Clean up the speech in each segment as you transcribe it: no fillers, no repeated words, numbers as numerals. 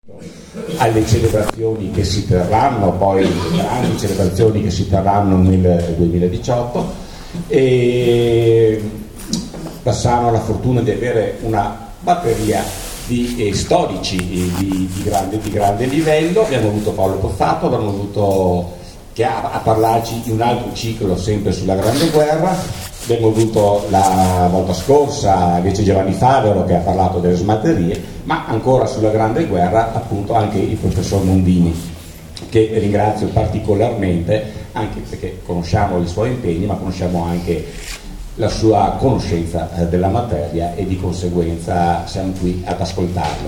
alle celebrazioni che si terranno, poi le grandi celebrazioni che si terranno nel 2018, e Bassano ha la fortuna di avere una batteria di storici di grande livello. Abbiamo avuto Paolo Pozzato, abbiamo avuto che a parlarci di un altro ciclo sempre sulla Grande Guerra. Abbiamo avuto la volta scorsa invece Giovanni Favero che ha parlato delle smalterie, ma ancora sulla Grande Guerra appunto anche il professor Mondini, che ringrazio particolarmente, anche perché conosciamo i suoi impegni, ma conosciamo anche la sua conoscenza della materia e di conseguenza siamo qui ad ascoltarlo.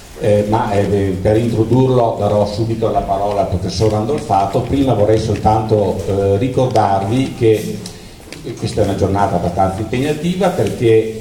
Per introdurlo darò subito la parola al professor Andolfato. Prima vorrei soltanto ricordarvi che questa è una giornata abbastanza impegnativa, perché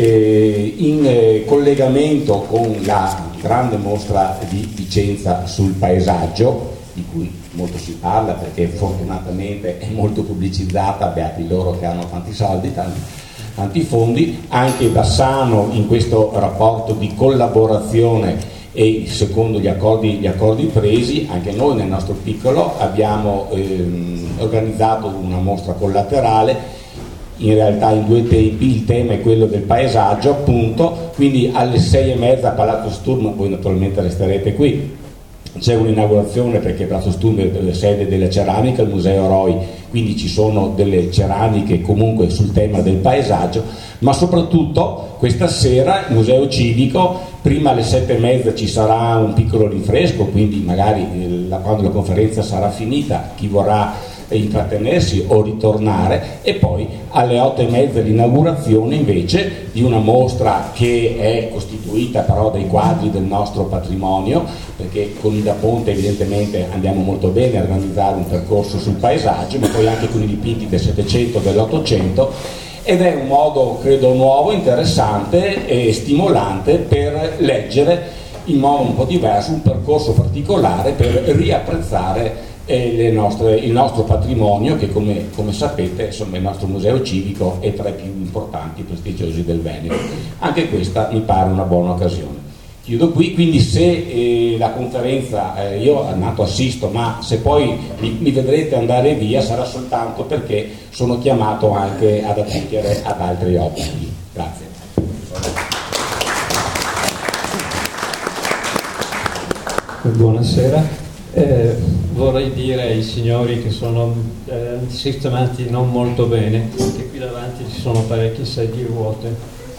in collegamento con la grande mostra di Vicenza sul paesaggio, di cui molto si parla perché fortunatamente è molto pubblicizzata, beati loro che hanno tanti soldi, tanti fondi, anche Bassano in questo rapporto di collaborazione e secondo gli accordi presi, anche noi nel nostro piccolo abbiamo organizzato una mostra collaterale, in realtà in due tempi. Il tema è quello del paesaggio appunto, quindi alle 6:30 a Palazzo Sturm, voi naturalmente resterete qui, c'è un'inaugurazione perché Palazzo Sturm è la sede della ceramica, il Museo Roi, quindi ci sono delle ceramiche comunque sul tema del paesaggio, ma soprattutto questa sera il Museo Civico, prima alle 7:30 ci sarà un piccolo rinfresco, quindi magari quando la conferenza sarà finita chi vorrà intrattenersi o ritornare, e poi alle 8:30 l'inaugurazione invece di una mostra che è costituita però dai quadri del nostro patrimonio, perché con Ida Ponte evidentemente andiamo molto bene a organizzare un percorso sul paesaggio, ma poi anche con i dipinti del Settecento e dell'Ottocento, ed è un modo credo nuovo, interessante e stimolante per leggere in modo un po' diverso un percorso particolare per riapprezzare il nostro patrimonio, che come sapete insomma il nostro museo civico è tra i più importanti e prestigiosi del Veneto. Anche questa mi pare una buona occasione. Chiudo qui, quindi se la conferenza io nato assisto, ma se poi mi vedrete andare via sarà soltanto perché sono chiamato anche ad adempiere ad altri obblighi. Grazie. Buonasera. Vorrei dire ai signori che sono sistemati non molto bene che qui davanti ci sono parecchie sedie vuote.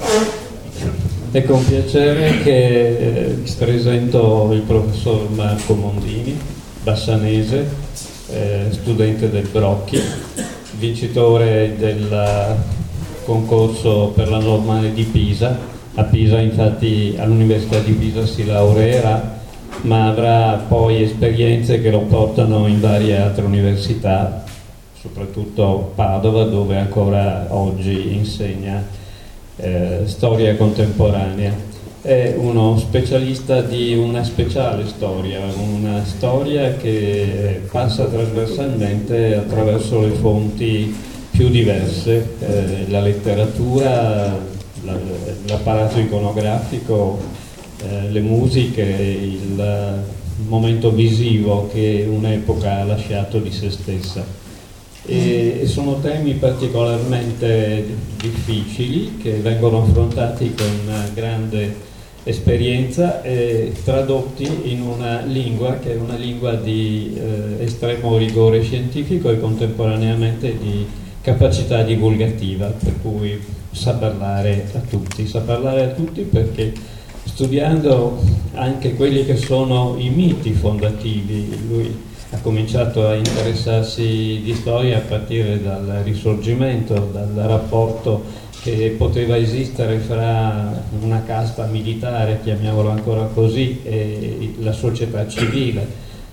È con piacere che presento il professor Marco Mondini, bassanese, studente del Brocchi, vincitore del concorso per la normale di Pisa. A Pisa infatti all'Università di Pisa si laureerà, ma avrà poi esperienze che lo portano in varie altre università, soprattutto Padova, dove ancora oggi insegna storia contemporanea. È uno specialista di una speciale storia, una storia che passa trasversalmente attraverso le fonti più diverse, la letteratura, l'apparato iconografico, le musiche, il momento visivo che un'epoca ha lasciato di se stessa. E sono temi particolarmente difficili che vengono affrontati con grande esperienza e tradotti in una lingua che è una lingua di estremo rigore scientifico e contemporaneamente di capacità divulgativa, per cui sa parlare a tutti perché studiando anche quelli che sono i miti fondativi, lui ha cominciato a interessarsi di storia a partire dal Risorgimento, dal rapporto che poteva esistere fra una casta militare, chiamiamolo ancora così, e la società civile,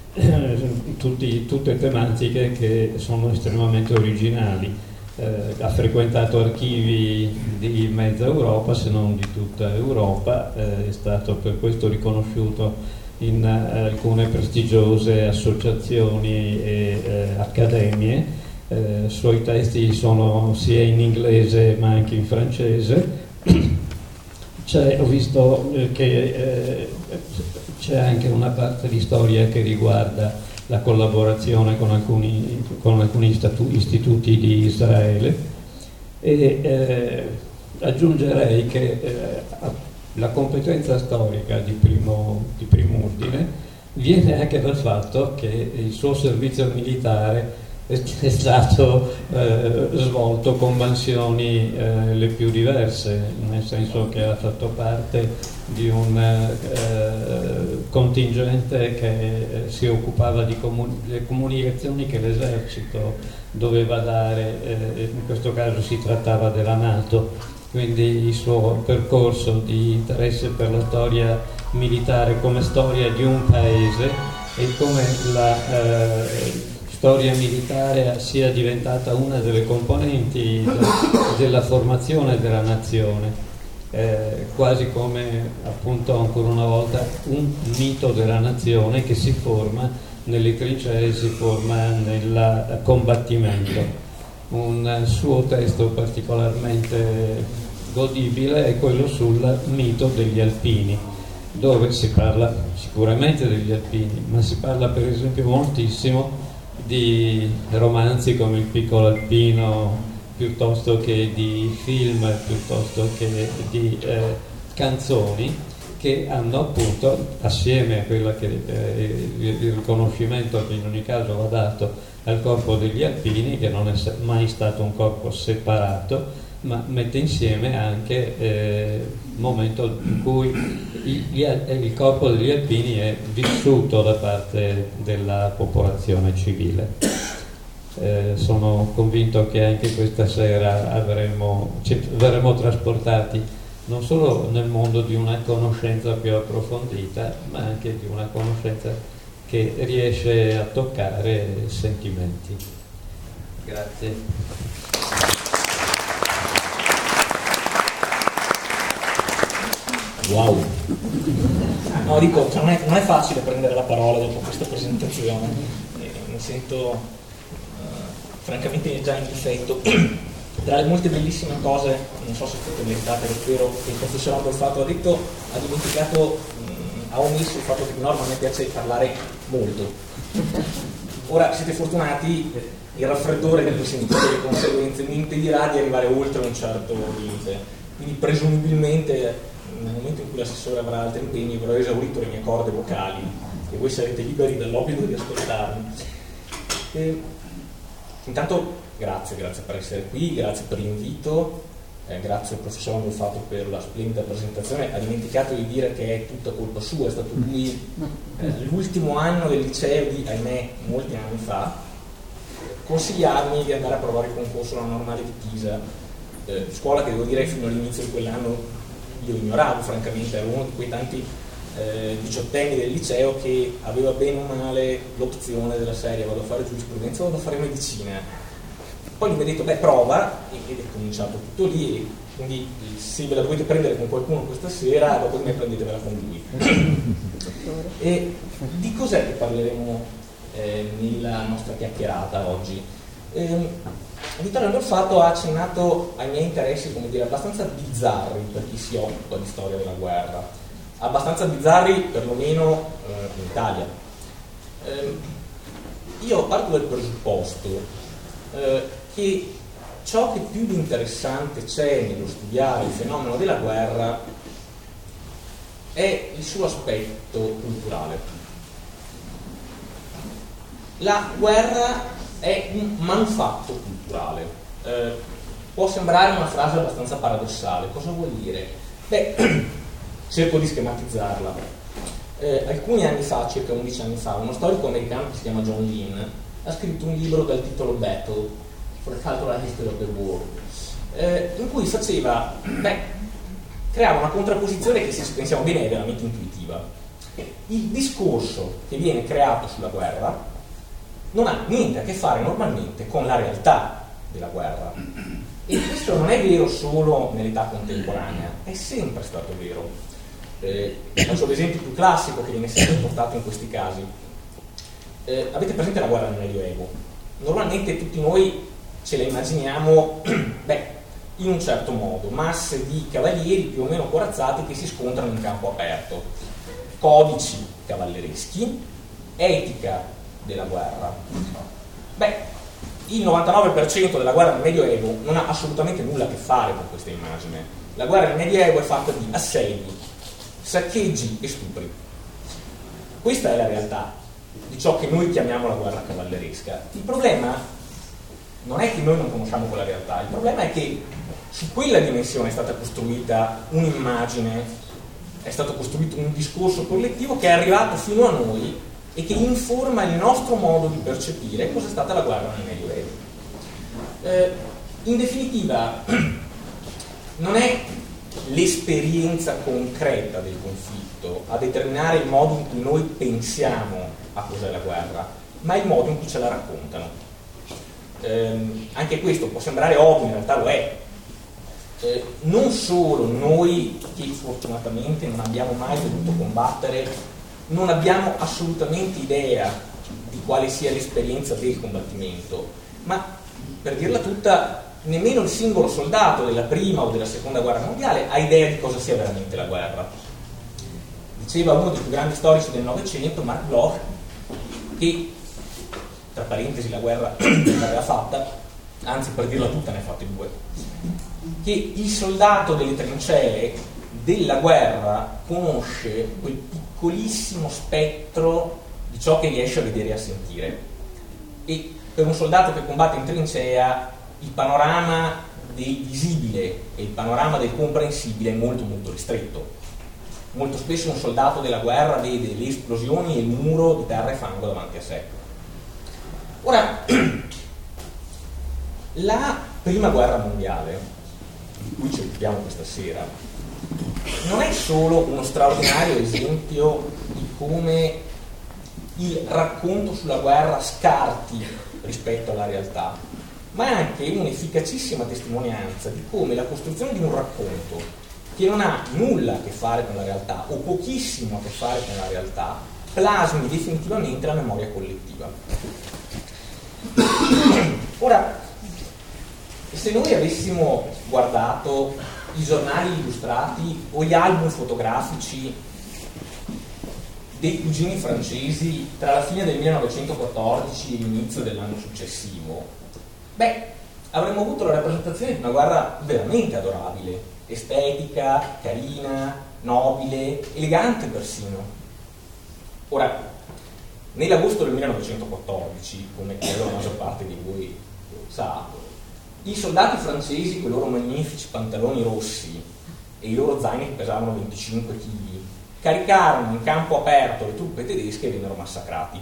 tutte tematiche che sono estremamente originali. Ha frequentato archivi di mezza Europa, se non di tutta Europa, è stato per questo riconosciuto in alcune prestigiose associazioni e accademie. Suoi testi sono sia in inglese ma anche in francese. Ho visto che c'è anche una parte di storia che riguarda la collaborazione con alcuni istituti di Israele, e aggiungerei che la competenza storica di primo ordine viene anche dal fatto che il suo servizio militare è stato svolto con mansioni le più diverse, nel senso che ha fatto parte di un contingente che si occupava di le comunicazioni che l'esercito doveva dare, in questo caso si trattava della NATO, quindi il suo percorso di interesse per la storia militare come storia di un paese e come la storia militare sia diventata una delle componenti della formazione della nazione, quasi come appunto ancora una volta un mito della nazione che si forma nelle trincee, si forma nel combattimento. Un suo testo particolarmente godibile è quello sul mito degli alpini, dove si parla sicuramente degli alpini, ma si parla per esempio moltissimo di romanzi come Il piccolo alpino, piuttosto che di film, piuttosto che di canzoni che hanno appunto, assieme a quella che il riconoscimento che in ogni caso va dato al corpo degli alpini, che non è mai stato un corpo separato, ma mette insieme anche il momento in cui il corpo degli alpini è vissuto da parte della popolazione civile. Sono convinto che anche questa sera verremo trasportati non solo nel mondo di una conoscenza più approfondita, ma anche di una conoscenza che riesce a toccare sentimenti. Grazie. Wow. No, dico, non è facile prendere la parola dopo questa presentazione, mi sento francamente già in difetto. Tra le molte bellissime cose, non so se siete meritate, spero che il professor Andolfato ha detto, ha dimenticato, ha omesso il fatto che di norma a me piace parlare molto. Ora siete fortunati, il raffreddore del sentito delle conseguenze mi impedirà di arrivare oltre un certo limite, quindi presumibilmente nel momento in cui l'assessore avrà altri impegni avrò esaurito le mie corde vocali e voi sarete liberi dall'obbligo di ascoltarmi. Intanto grazie per essere qui, grazie per l'invito, grazie al professor Andolfato per la splendida presentazione. Ha dimenticato di dire che è tutta colpa sua, è stato lui l'ultimo anno del liceo di, ahimè, molti anni fa, consigliarmi di andare a provare il concorso alla normale di Pisa, scuola che devo dire fino all'inizio di quell'anno io ignoravo, francamente, ero uno di quei tanti diciottenni del liceo che aveva bene o male l'opzione della serie: vado a fare giurisprudenza, vado a fare medicina. Poi mi ha detto prova, ed è cominciato tutto lì, e quindi se ve la dovete prendere con qualcuno questa sera, dopo me prendetevela con lui. E di cos'è che parleremo nella nostra chiacchierata oggi? Vittorio Andolfato ha accennato ai miei interessi, come dire, abbastanza bizzarri per chi si occupa di storia della guerra, abbastanza bizzarri perlomeno in Italia. Io parto dal presupposto che ciò che più di interessante c'è nello studiare il fenomeno della guerra è il suo aspetto culturale. La guerra è un manufatto culturale. Può sembrare una frase abbastanza paradossale. Cosa vuol dire? Cerco di schematizzarla. Alcuni anni fa, circa 11 anni fa, uno storico americano che si chiama John Lean ha scritto un libro dal titolo Battle for the Cultural History of the War, in cui creava una contrapposizione che, se ci pensiamo bene, è veramente intuitiva. Il discorso che viene creato sulla guerra non ha niente a che fare normalmente con la realtà della guerra, e questo non è vero solo nell'età contemporanea, è sempre stato vero. Faccio l'esempio più classico che viene sempre portato in questi casi. Avete presente la guerra nel Medioevo? Normalmente tutti noi ce la immaginiamo in un certo modo, masse di cavalieri più o meno corazzati che si scontrano in campo aperto. codici cavallereschi, etica della guerra. Beh, il 99% della guerra nel Medioevo non ha assolutamente nulla a che fare con questa immagine. La guerra nel Medioevo è fatta di assedi, saccheggi e stupri. Questa è la realtà di ciò che noi chiamiamo la guerra cavalleresca. Il problema non è che noi non conosciamo quella realtà, il problema è che su quella dimensione è stata costruita un'immagine, è stato costruito un discorso collettivo che è arrivato fino a noi e che informa il nostro modo di percepire cosa è stata la guerra nel Medioevo. In definitiva, non è l'esperienza concreta del conflitto a determinare il modo in cui noi pensiamo a cos'è la guerra, ma il modo in cui ce la raccontano. Anche questo può sembrare ovvio, in realtà lo è. Non solo noi, che fortunatamente non abbiamo mai dovuto combattere, non abbiamo assolutamente idea di quale sia l'esperienza del combattimento, ma per dirla tutta, nemmeno il singolo soldato della prima o della seconda guerra mondiale ha idea di cosa sia veramente la guerra. Diceva uno dei più grandi storici del Novecento, Mark Bloch, che, tra parentesi, la guerra l'aveva fatta, anzi per dirla tutta ne ha fatte due, che il soldato delle trincee della guerra conosce quel piccolissimo spettro di ciò che riesce a vedere e a sentire, e per un soldato che combatte in trincea il panorama del visibile e il panorama del comprensibile è molto molto ristretto. Molto spesso un soldato della guerra vede le esplosioni e il muro di terra e fango davanti a sé. Ora, la prima guerra mondiale, di cui ci occupiamo questa sera, non è solo uno straordinario esempio di come il racconto sulla guerra scarti rispetto alla realtà, ma è anche un'efficacissima testimonianza di come la costruzione di un racconto che non ha nulla a che fare con la realtà o pochissimo a che fare con la realtà plasmi definitivamente la memoria collettiva. Ora, se noi avessimo guardato i giornali illustrati o gli album fotografici dei cugini francesi tra la fine del 1914 e l'inizio dell'anno successivo, beh, avremmo avuto la rappresentazione di una guerra veramente adorabile, estetica, carina, nobile, elegante persino. Ora, nell'agosto del 1914, come credo la maggior parte di voi sa, i soldati francesi con i loro magnifici pantaloni rossi e i loro zaini che pesavano 25 kg caricarono in campo aperto le truppe tedesche e vennero massacrati.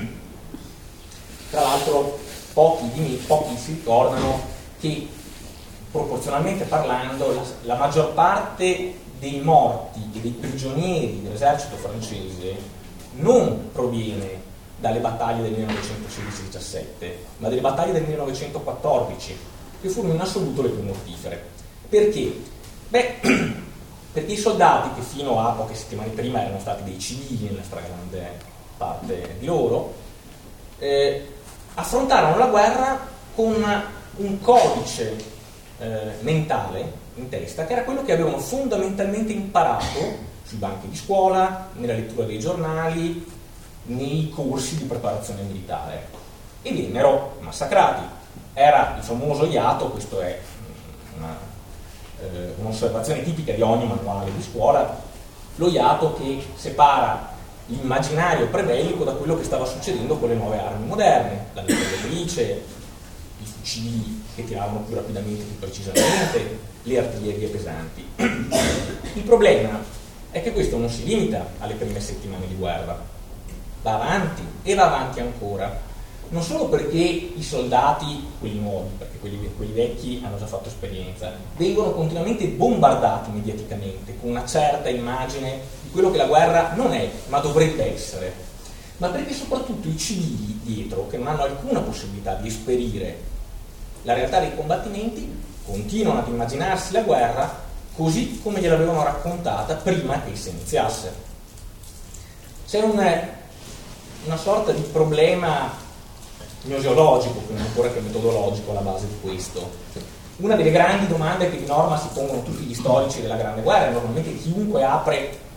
Tra l'altro pochi si ricordano che, proporzionalmente parlando, la maggior parte dei morti e dei prigionieri dell'esercito francese non proviene dalle battaglie del 1916-17, ma dalle battaglie del 1914, che furono in assoluto le più mortifere. Perché? Beh, perché i soldati, che fino a poche settimane prima erano stati dei civili nella stragrande parte di loro, affrontarono la guerra con un codice mentale in testa, che era quello che avevano fondamentalmente imparato sui banchi di scuola, nella lettura dei giornali, nei corsi di preparazione militare, e vennero massacrati. Era il famoso iato, questo è un'osservazione tipica di ogni manuale di scuola, lo iato che separa l'immaginario prebellico da quello che stava succedendo con le nuove armi moderne, la mitragliatrice, i fucili che tiravano più rapidamente e più precisamente, le artiglierie pesanti. Il problema è che questo non si limita alle prime settimane di guerra, va avanti e va avanti ancora. Non solo perché i soldati, quelli nuovi, perché quelli vecchi hanno già fatto esperienza, vengono continuamente bombardati mediaticamente con una certa immagine di quello che la guerra non è, ma dovrebbe essere, ma perché soprattutto i civili dietro, che non hanno alcuna possibilità di esperire la realtà dei combattimenti, continuano ad immaginarsi la guerra così come gliel'avevano raccontata prima che essa iniziasse. C'è una sorta di problema gnoseologico, prima ancora che metodologico, alla base di questo. Una delle grandi domande che di norma si pongono tutti gli storici della Grande Guerra, normalmente chiunque apre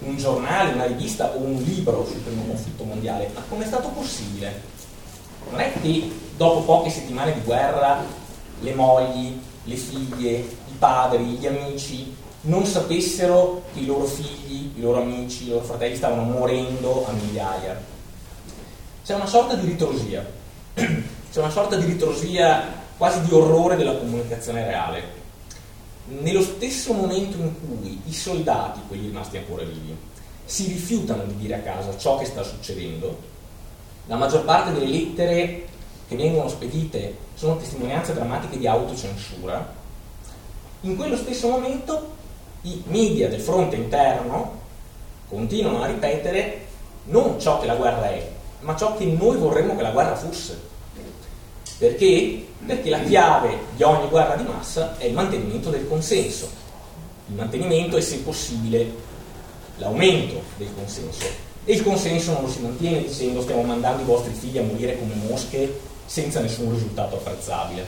un giornale, una rivista o un libro sul primo conflitto mondiale. Ma com'è stato possibile? Non è che dopo poche settimane di guerra le mogli, le figlie, i padri, gli amici non sapessero che i loro figli, i loro amici, i loro fratelli stavano morendo a migliaia. C'è una sorta di ritrosia, c'è una sorta di ritrosia quasi di orrore della comunicazione reale. Nello stesso momento in cui i soldati, quelli rimasti ancora vivi, si rifiutano di dire a casa ciò che sta succedendo, la maggior parte delle lettere che vengono spedite sono testimonianze drammatiche di autocensura. In quello stesso momento i media del fronte interno continuano a ripetere non ciò che la guerra è, ma ciò che noi vorremmo che la guerra fosse. Perché? Perché la chiave di ogni guerra di massa è il mantenimento del consenso. Il mantenimento e, se possibile, l'aumento del consenso. E il consenso non lo si mantiene dicendo stiamo mandando i vostri figli a morire come mosche senza nessun risultato apprezzabile.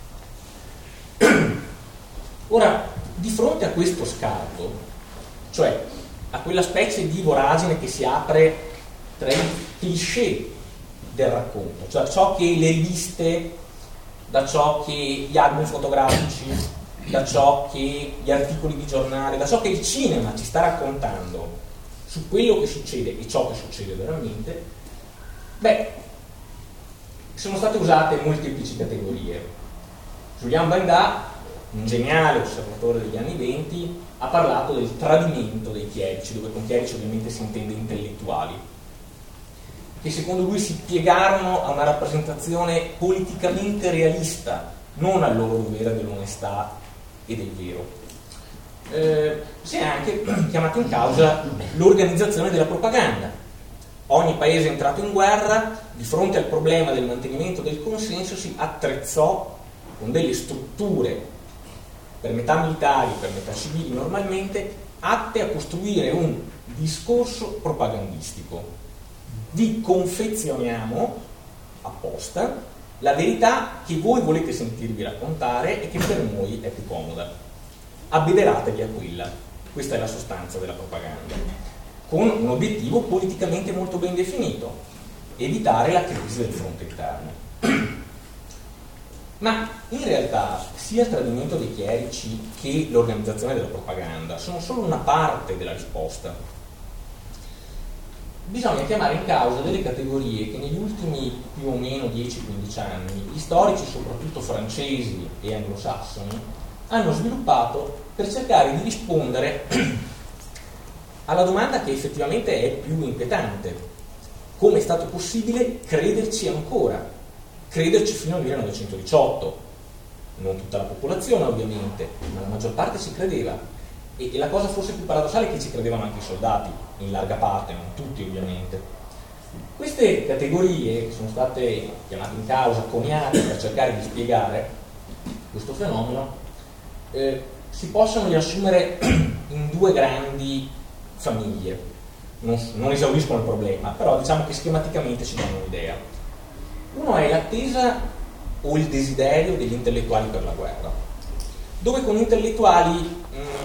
Ora, di fronte a questo scarto, cioè a quella specie di voragine che si apre tra i cliché del racconto, cioè ciò che le riviste, da ciò che gli album fotografici, da ciò che gli articoli di giornale, da ciò che il cinema ci sta raccontando su quello che succede e ciò che succede veramente, sono state usate molteplici categorie. Julian Benda, un geniale osservatore degli anni '20, ha parlato del tradimento dei chierici, dove con chierici ovviamente si intende intellettuali, che secondo lui si piegarono a una rappresentazione politicamente realista, non al loro dovere dell'onestà e del vero. Si è anche chiamato in causa l'organizzazione della propaganda. Ogni paese entrato in guerra, di fronte al problema del mantenimento del consenso, si attrezzò con delle strutture, per metà militari, per metà civili normalmente, atte a costruire un discorso propagandistico. Vi confezioniamo apposta la verità che voi volete sentirvi raccontare e che per noi è più comoda. Abbeverate a quella. Questa è la sostanza della propaganda, con un obiettivo politicamente molto ben definito: evitare la crisi del fronte interno. Ma in realtà sia il tradimento dei chierici che l'organizzazione della propaganda sono solo una parte della risposta. Bisogna chiamare in causa delle categorie che negli ultimi più o meno 10-15 anni gli storici, soprattutto francesi e anglosassoni, hanno sviluppato per cercare di rispondere alla domanda che effettivamente è più inquietante: come è stato possibile crederci ancora? Crederci fino al 1918. Non tutta la popolazione ovviamente, ma la maggior parte ci credeva. E la cosa forse più paradossale è che ci credevano anche i soldati, in larga parte, non tutti ovviamente. Queste categorie, che sono state chiamate in causa, coniate per cercare di spiegare questo fenomeno, si possono riassumere in due grandi famiglie. Non esauriscono il problema, però diciamo che schematicamente ci danno un'idea. Uno è l'attesa o il desiderio degli intellettuali per la guerra, dove con intellettuali,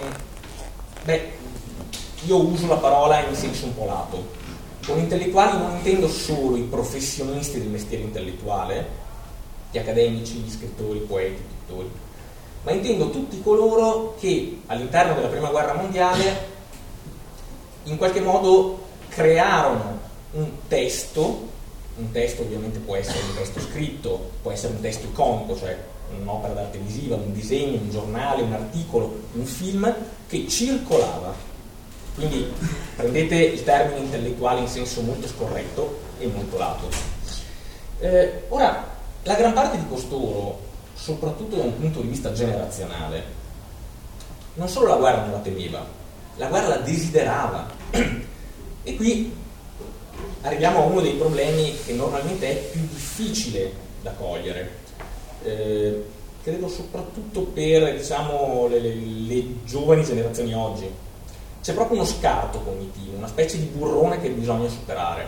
io uso la parola in senso un po' lato. Con intellettuali non intendo solo i professionisti del mestiere intellettuale, gli accademici, gli scrittori, poeti, pittori, ma intendo tutti coloro che all'interno della Prima Guerra Mondiale in qualche modo crearono un testo ovviamente può essere un testo scritto, può essere un testo iconico, cioè un'opera d'arte visiva, un disegno, un giornale, un articolo, un film che circolava. Quindi prendete il termine intellettuale in senso molto scorretto e molto lato. Ora, la gran parte di costoro, soprattutto da un punto di vista generazionale, non solo la guerra non la temeva, la guerra la desiderava. E qui arriviamo a uno dei problemi che normalmente è più difficile da cogliere, credo soprattutto per le giovani generazioni oggi. C'è proprio uno scarto cognitivo, una specie di burrone che bisogna superare.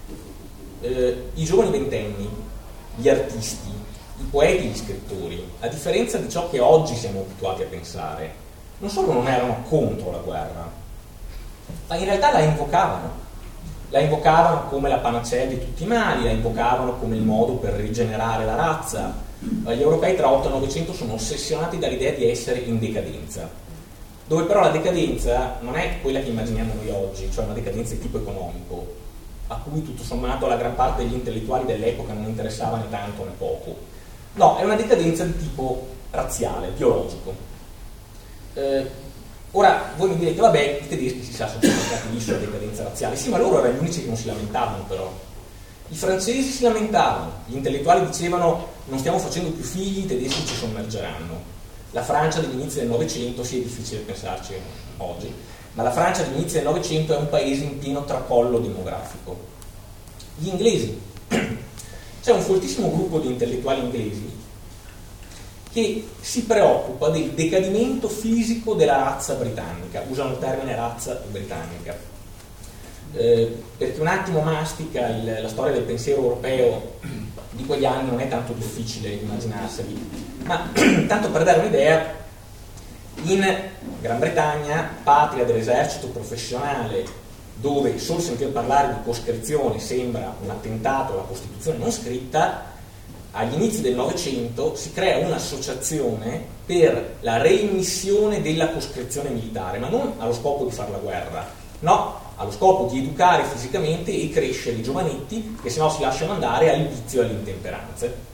I giovani ventenni, gli artisti, i poeti e gli scrittori, a differenza di ciò che oggi siamo abituati a pensare, non solo non erano contro la guerra, ma in realtà la invocavano come la panacea di tutti i mali, la invocavano come il modo per rigenerare la razza. Gli europei tra 8 e 900 sono ossessionati dall'idea di essere in decadenza, dove però la decadenza non è quella che immaginiamo noi oggi, cioè una decadenza di tipo economico, a cui tutto sommato la gran parte degli intellettuali dell'epoca non interessava né tanto né poco. No, è una decadenza di tipo razziale, biologico. Ora voi mi direte, vabbè, i tedeschi si sa sono stati lì sulla decadenza razziale. Sì, ma loro erano gli unici che non si lamentavano, però. I francesi si lamentavano, gli intellettuali dicevano non stiamo facendo più figli, i tedeschi ci sommergeranno. La Francia dell'inizio del Novecento, sì, è difficile pensarci oggi, ma la Francia dell'inizio del Novecento è un paese in pieno tracollo demografico. Gli inglesi, c'è un foltissimo gruppo di intellettuali inglesi che si preoccupa del decadimento fisico della razza britannica, usano il termine razza britannica, perché un attimo mastica la storia del pensiero europeo di quegli anni non è tanto difficile immaginarseli, ma tanto per dare un'idea, in Gran Bretagna, patria dell'esercito professionale, dove solo sentire parlare di coscrizione sembra un attentato alla Costituzione non scritta, agli inizi del Novecento si crea un'associazione per la reimmissione della coscrizione militare, ma non allo scopo di fare la guerra, no, allo scopo di educare fisicamente e crescere i giovanetti che sennò si lasciano andare al vizio e alle intemperanze.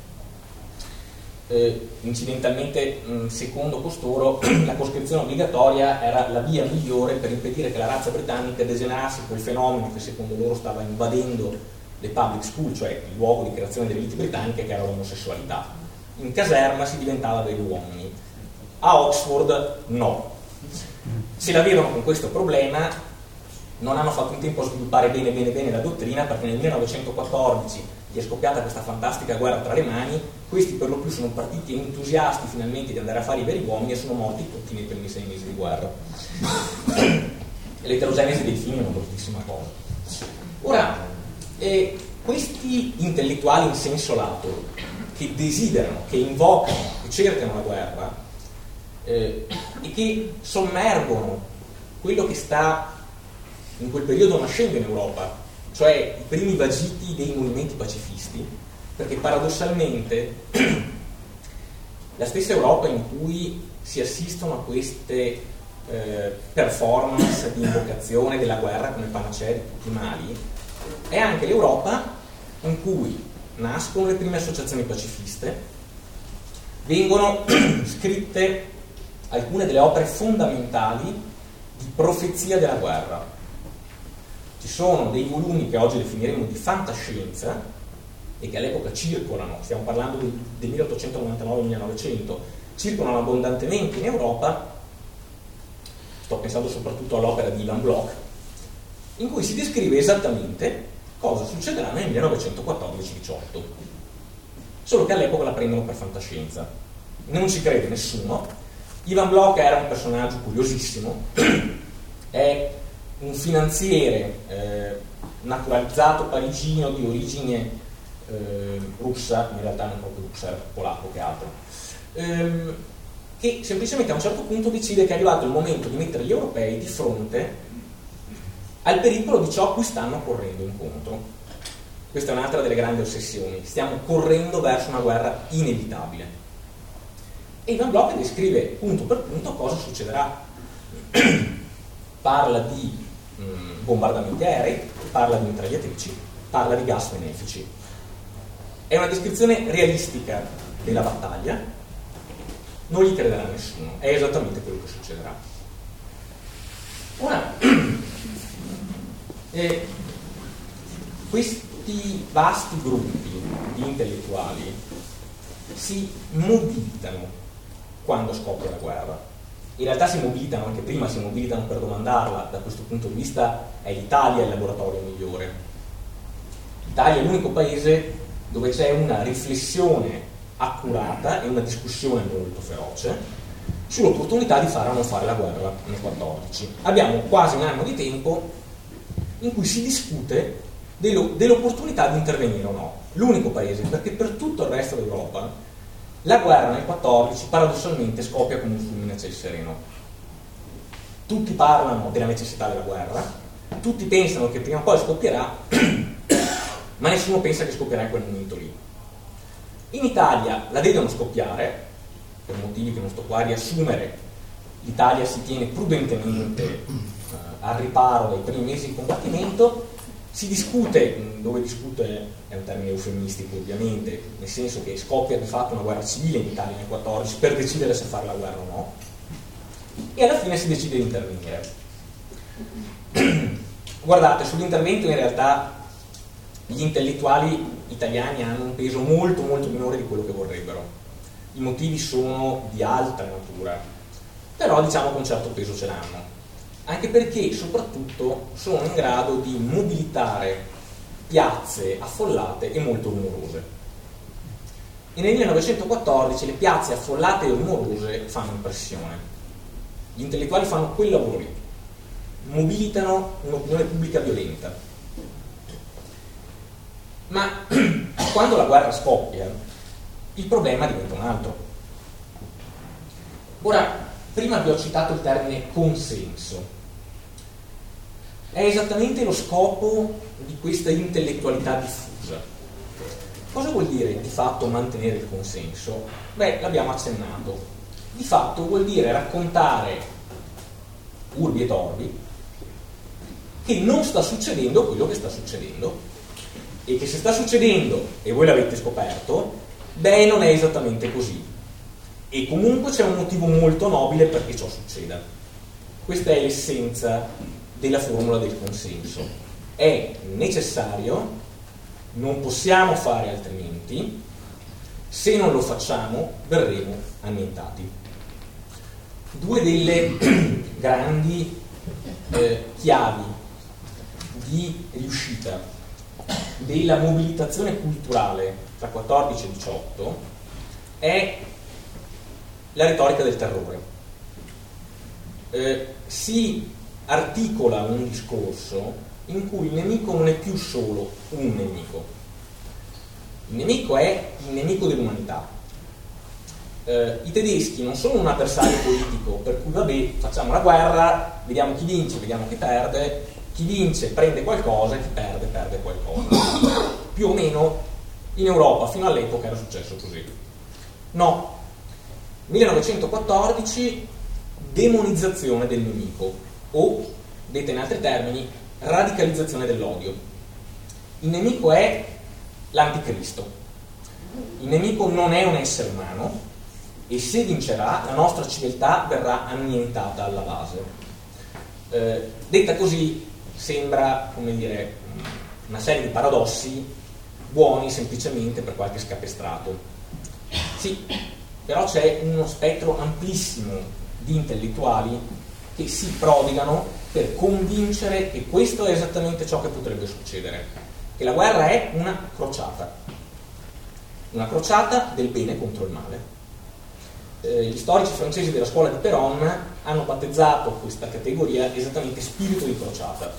Incidentalmente, secondo costoro, la coscrizione obbligatoria era la via migliore per impedire che la razza britannica degenerasse quel fenomeno che secondo loro stava invadendo le public school, cioè il luogo di creazione delle elite britanniche, che era l'omosessualità. In caserma si diventava degli uomini, a Oxford no. Se la vedono con questo problema, non hanno fatto in tempo a sviluppare bene la dottrina, perché nel 1914 gli è scoppiata questa fantastica guerra tra le mani. Questi per lo più sono partiti entusiasti finalmente di andare a fare i veri uomini e sono morti tutti nei primi 6 mesi di guerra. L'eterogenesi dei fini è una bruttissima cosa. Ora, questi intellettuali in senso lato che desiderano, che invocano, che cercano la guerra e che sommergono quello che sta in quel periodo nascendo in Europa, cioè i primi vagiti dei movimenti pacifisti, perché paradossalmente la stessa Europa in cui si assistono a queste performance di invocazione della guerra come panacea di tutti i mali, è anche l'Europa in cui nascono le prime associazioni pacifiste, vengono scritte alcune delle opere fondamentali di profezia della guerra. Ci sono dei volumi che oggi definiremo di fantascienza e che all'epoca circolano, stiamo parlando del 1899-1900, circolano abbondantemente in Europa. Sto pensando soprattutto all'opera di Ivan Bloch, in cui si descrive esattamente cosa succederà nel 1914-18, solo che all'epoca la prendono per fantascienza, non ci crede nessuno. Ivan Bloch era un personaggio curiosissimo, è un finanziere naturalizzato parigino di origine russa, in realtà non proprio russa, era polacco che altro, che semplicemente a un certo punto decide che è arrivato il momento di mettere gli europei di fronte al pericolo di ciò a cui stanno correndo incontro. Questa è un'altra delle grandi ossessioni, stiamo correndo verso una guerra inevitabile. E Ivan Bloch descrive punto per punto cosa succederà. Parla di bombardamenti aerei, parla di mitragliatrici, parla di gas benefici. È una descrizione realistica della battaglia, non gli crederà nessuno, è esattamente quello che succederà. Ora, questi vasti gruppi di intellettuali si mobilitano quando scoppia la guerra. In realtà si mobilitano anche prima, si mobilitano per domandarla. Da questo punto di vista è l'Italia il laboratorio migliore. L'Italia è l'unico paese dove c'è una riflessione accurata e una discussione molto feroce sull'opportunità di fare o non fare la guerra nel 14. Abbiamo quasi un anno di tempo in cui si discute dell'opportunità di intervenire o no. L'unico paese, perché per tutto il resto d'Europa la guerra nel 14 paradossalmente scoppia come un fulmine a ciel sereno. tutti parlano della necessità della guerra, tutti pensano che prima o poi scoppierà, ma nessuno pensa che scoppierà in quel momento lì. In Italia la vedono scoppiare, per motivi che non sto qua a riassumere. L'Italia si tiene prudentemente al riparo dai primi mesi di combattimento, si discute, dove discute è un termine eufemistico ovviamente, nel senso che scoppia di fatto una guerra civile in Italia nel 14 per decidere se fare la guerra o no, e alla fine si decide di intervenire. Guardate, sull'intervento in realtà gli intellettuali italiani hanno un peso molto molto minore di quello che vorrebbero. I motivi sono di altra natura, però diciamo che un certo peso ce l'hanno, anche perché soprattutto sono in grado di mobilitare piazze affollate e molto rumorose. E nel 1914 le piazze affollate e rumorose fanno impressione. Gli intellettuali fanno quel lavoro lì, mobilitano un'opinione pubblica violenta. Ma quando la guerra scoppia, il problema diventa un altro. Ora, prima vi ho citato il termine consenso. È esattamente lo scopo di questa intellettualità diffusa. Cosa vuol dire di fatto mantenere il consenso? Beh, l'abbiamo accennato. Di fatto vuol dire raccontare urbi e torbi che non sta succedendo quello che sta succedendo, e che se sta succedendo e voi l'avete scoperto, beh, non è esattamente così, e comunque c'è un motivo molto nobile perché ciò succeda. Questa è l'essenza della formula del consenso. È necessario, non possiamo fare altrimenti, se non lo facciamo verremo annientati. Due delle grandi chiavi di riuscita della mobilitazione culturale tra 14 e 18 è la retorica del terrore. Si articola un discorso in cui il nemico non è più solo un nemico. Il nemico è il nemico dell'umanità. I tedeschi non sono un avversario politico per cui vabbè, facciamo la guerra, vediamo chi vince, vediamo chi perde, chi vince prende qualcosa e chi perde perde qualcosa. Più o meno in Europa fino all'epoca era successo così. No, 1914 demonizzazione del nemico, o, detta in altri termini, radicalizzazione dell'odio. Il nemico è l'anticristo. Il nemico non è un essere umano, e se vincerà la nostra civiltà verrà annientata alla base. Detta così sembra, come dire, una serie di paradossi buoni semplicemente per qualche scapestrato. Sì, però c'è uno spettro amplissimo di intellettuali che si prodigano per convincere che questo è esattamente ciò che potrebbe succedere, che la guerra è una crociata del bene contro il male. Gli storici francesi della scuola di Péronne hanno battezzato questa categoria esattamente spirito di crociata,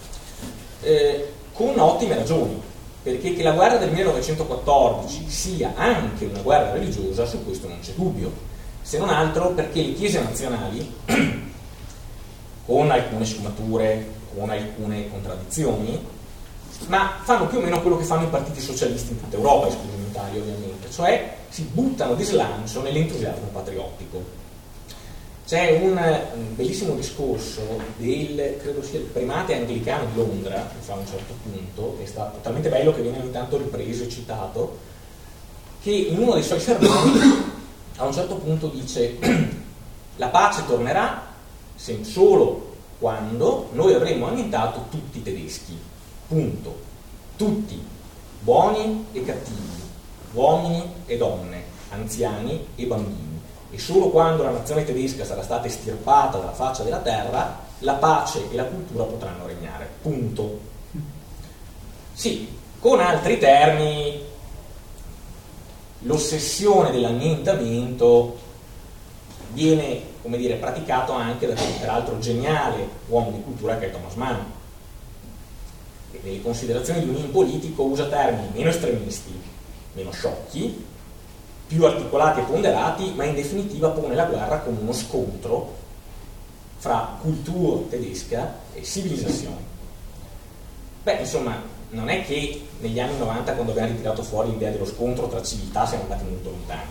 con ottime ragioni, perché che la guerra del 1914 sia anche una guerra religiosa, su questo non c'è dubbio, se non altro perché le chiese nazionali, con alcune sfumature, con alcune contraddizioni, ma fanno più o meno quello che fanno i partiti socialisti in tutta Europa, escluso l'Italia ovviamente, cioè si buttano di slancio nell'entusiasmo patriottico. C'è un bellissimo discorso del, credo sia il primate anglicano di Londra, che fa a un certo punto, che è stato talmente bello che viene ogni tanto ripreso e citato, che in uno dei suoi sermoni a un certo punto dice: la pace tornerà solo quando noi avremo annientato tutti i tedeschi. Punto. Tutti, buoni e cattivi, uomini e donne, anziani e bambini. E solo quando la nazione tedesca sarà stata estirpata dalla faccia della terra, la pace e la cultura potranno regnare. Punto. Sì, con altri termini, l'ossessione dell'annientamento viene, come dire, praticato anche da quel peraltro geniale uomo di cultura che è Thomas Mann, che nelle considerazioni di un in politico usa termini meno estremisti, meno sciocchi, più articolati e ponderati, ma in definitiva pone la guerra come uno scontro fra cultura tedesca e civilizzazione. Beh, insomma, non è che negli anni 90, quando abbiamo ritirato fuori l'idea dello scontro tra civiltà, siamo andati molto lontani.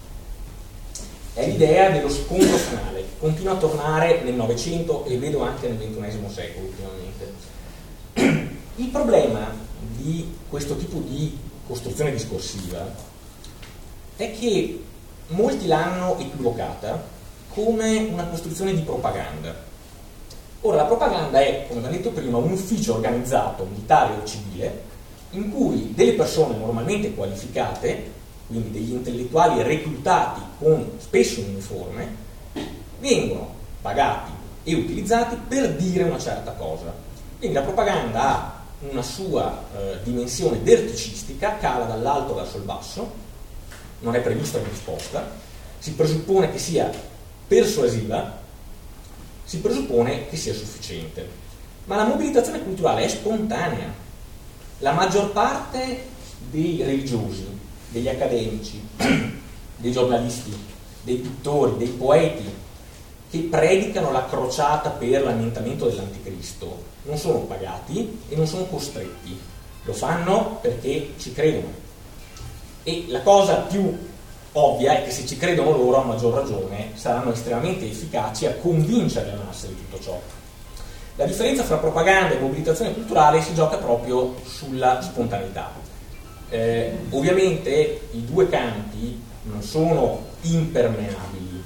È l'idea dello scontro finale, che continua a tornare nel Novecento e vedo anche nel XXI secolo ultimamente. Il problema di questo tipo di costruzione discorsiva è che molti l'hanno equivocata come una costruzione di propaganda. Ora, la propaganda è, come abbiamo detto prima, un ufficio organizzato, militare o civile, in cui delle persone normalmente qualificate, quindi degli intellettuali reclutati con spesso un uniforme, vengono pagati e utilizzati per dire una certa cosa. Quindi la propaganda ha una sua dimensione verticistica, cala dall'alto verso il basso, non è prevista una risposta, si presuppone che sia persuasiva, si presuppone che sia sufficiente. Ma la mobilitazione culturale è spontanea. La maggior parte dei religiosi, degli accademici, dei giornalisti, dei pittori, dei poeti che predicano la crociata per l'annientamento dell'anticristo non sono pagati e non sono costretti, lo fanno perché ci credono. E la cosa più ovvia è che se ci credono loro, a maggior ragione, saranno estremamente efficaci a convincere le masse di tutto ciò. La differenza fra propaganda e mobilitazione culturale si gioca proprio sulla spontaneità. Ovviamente i due campi non sono impermeabili,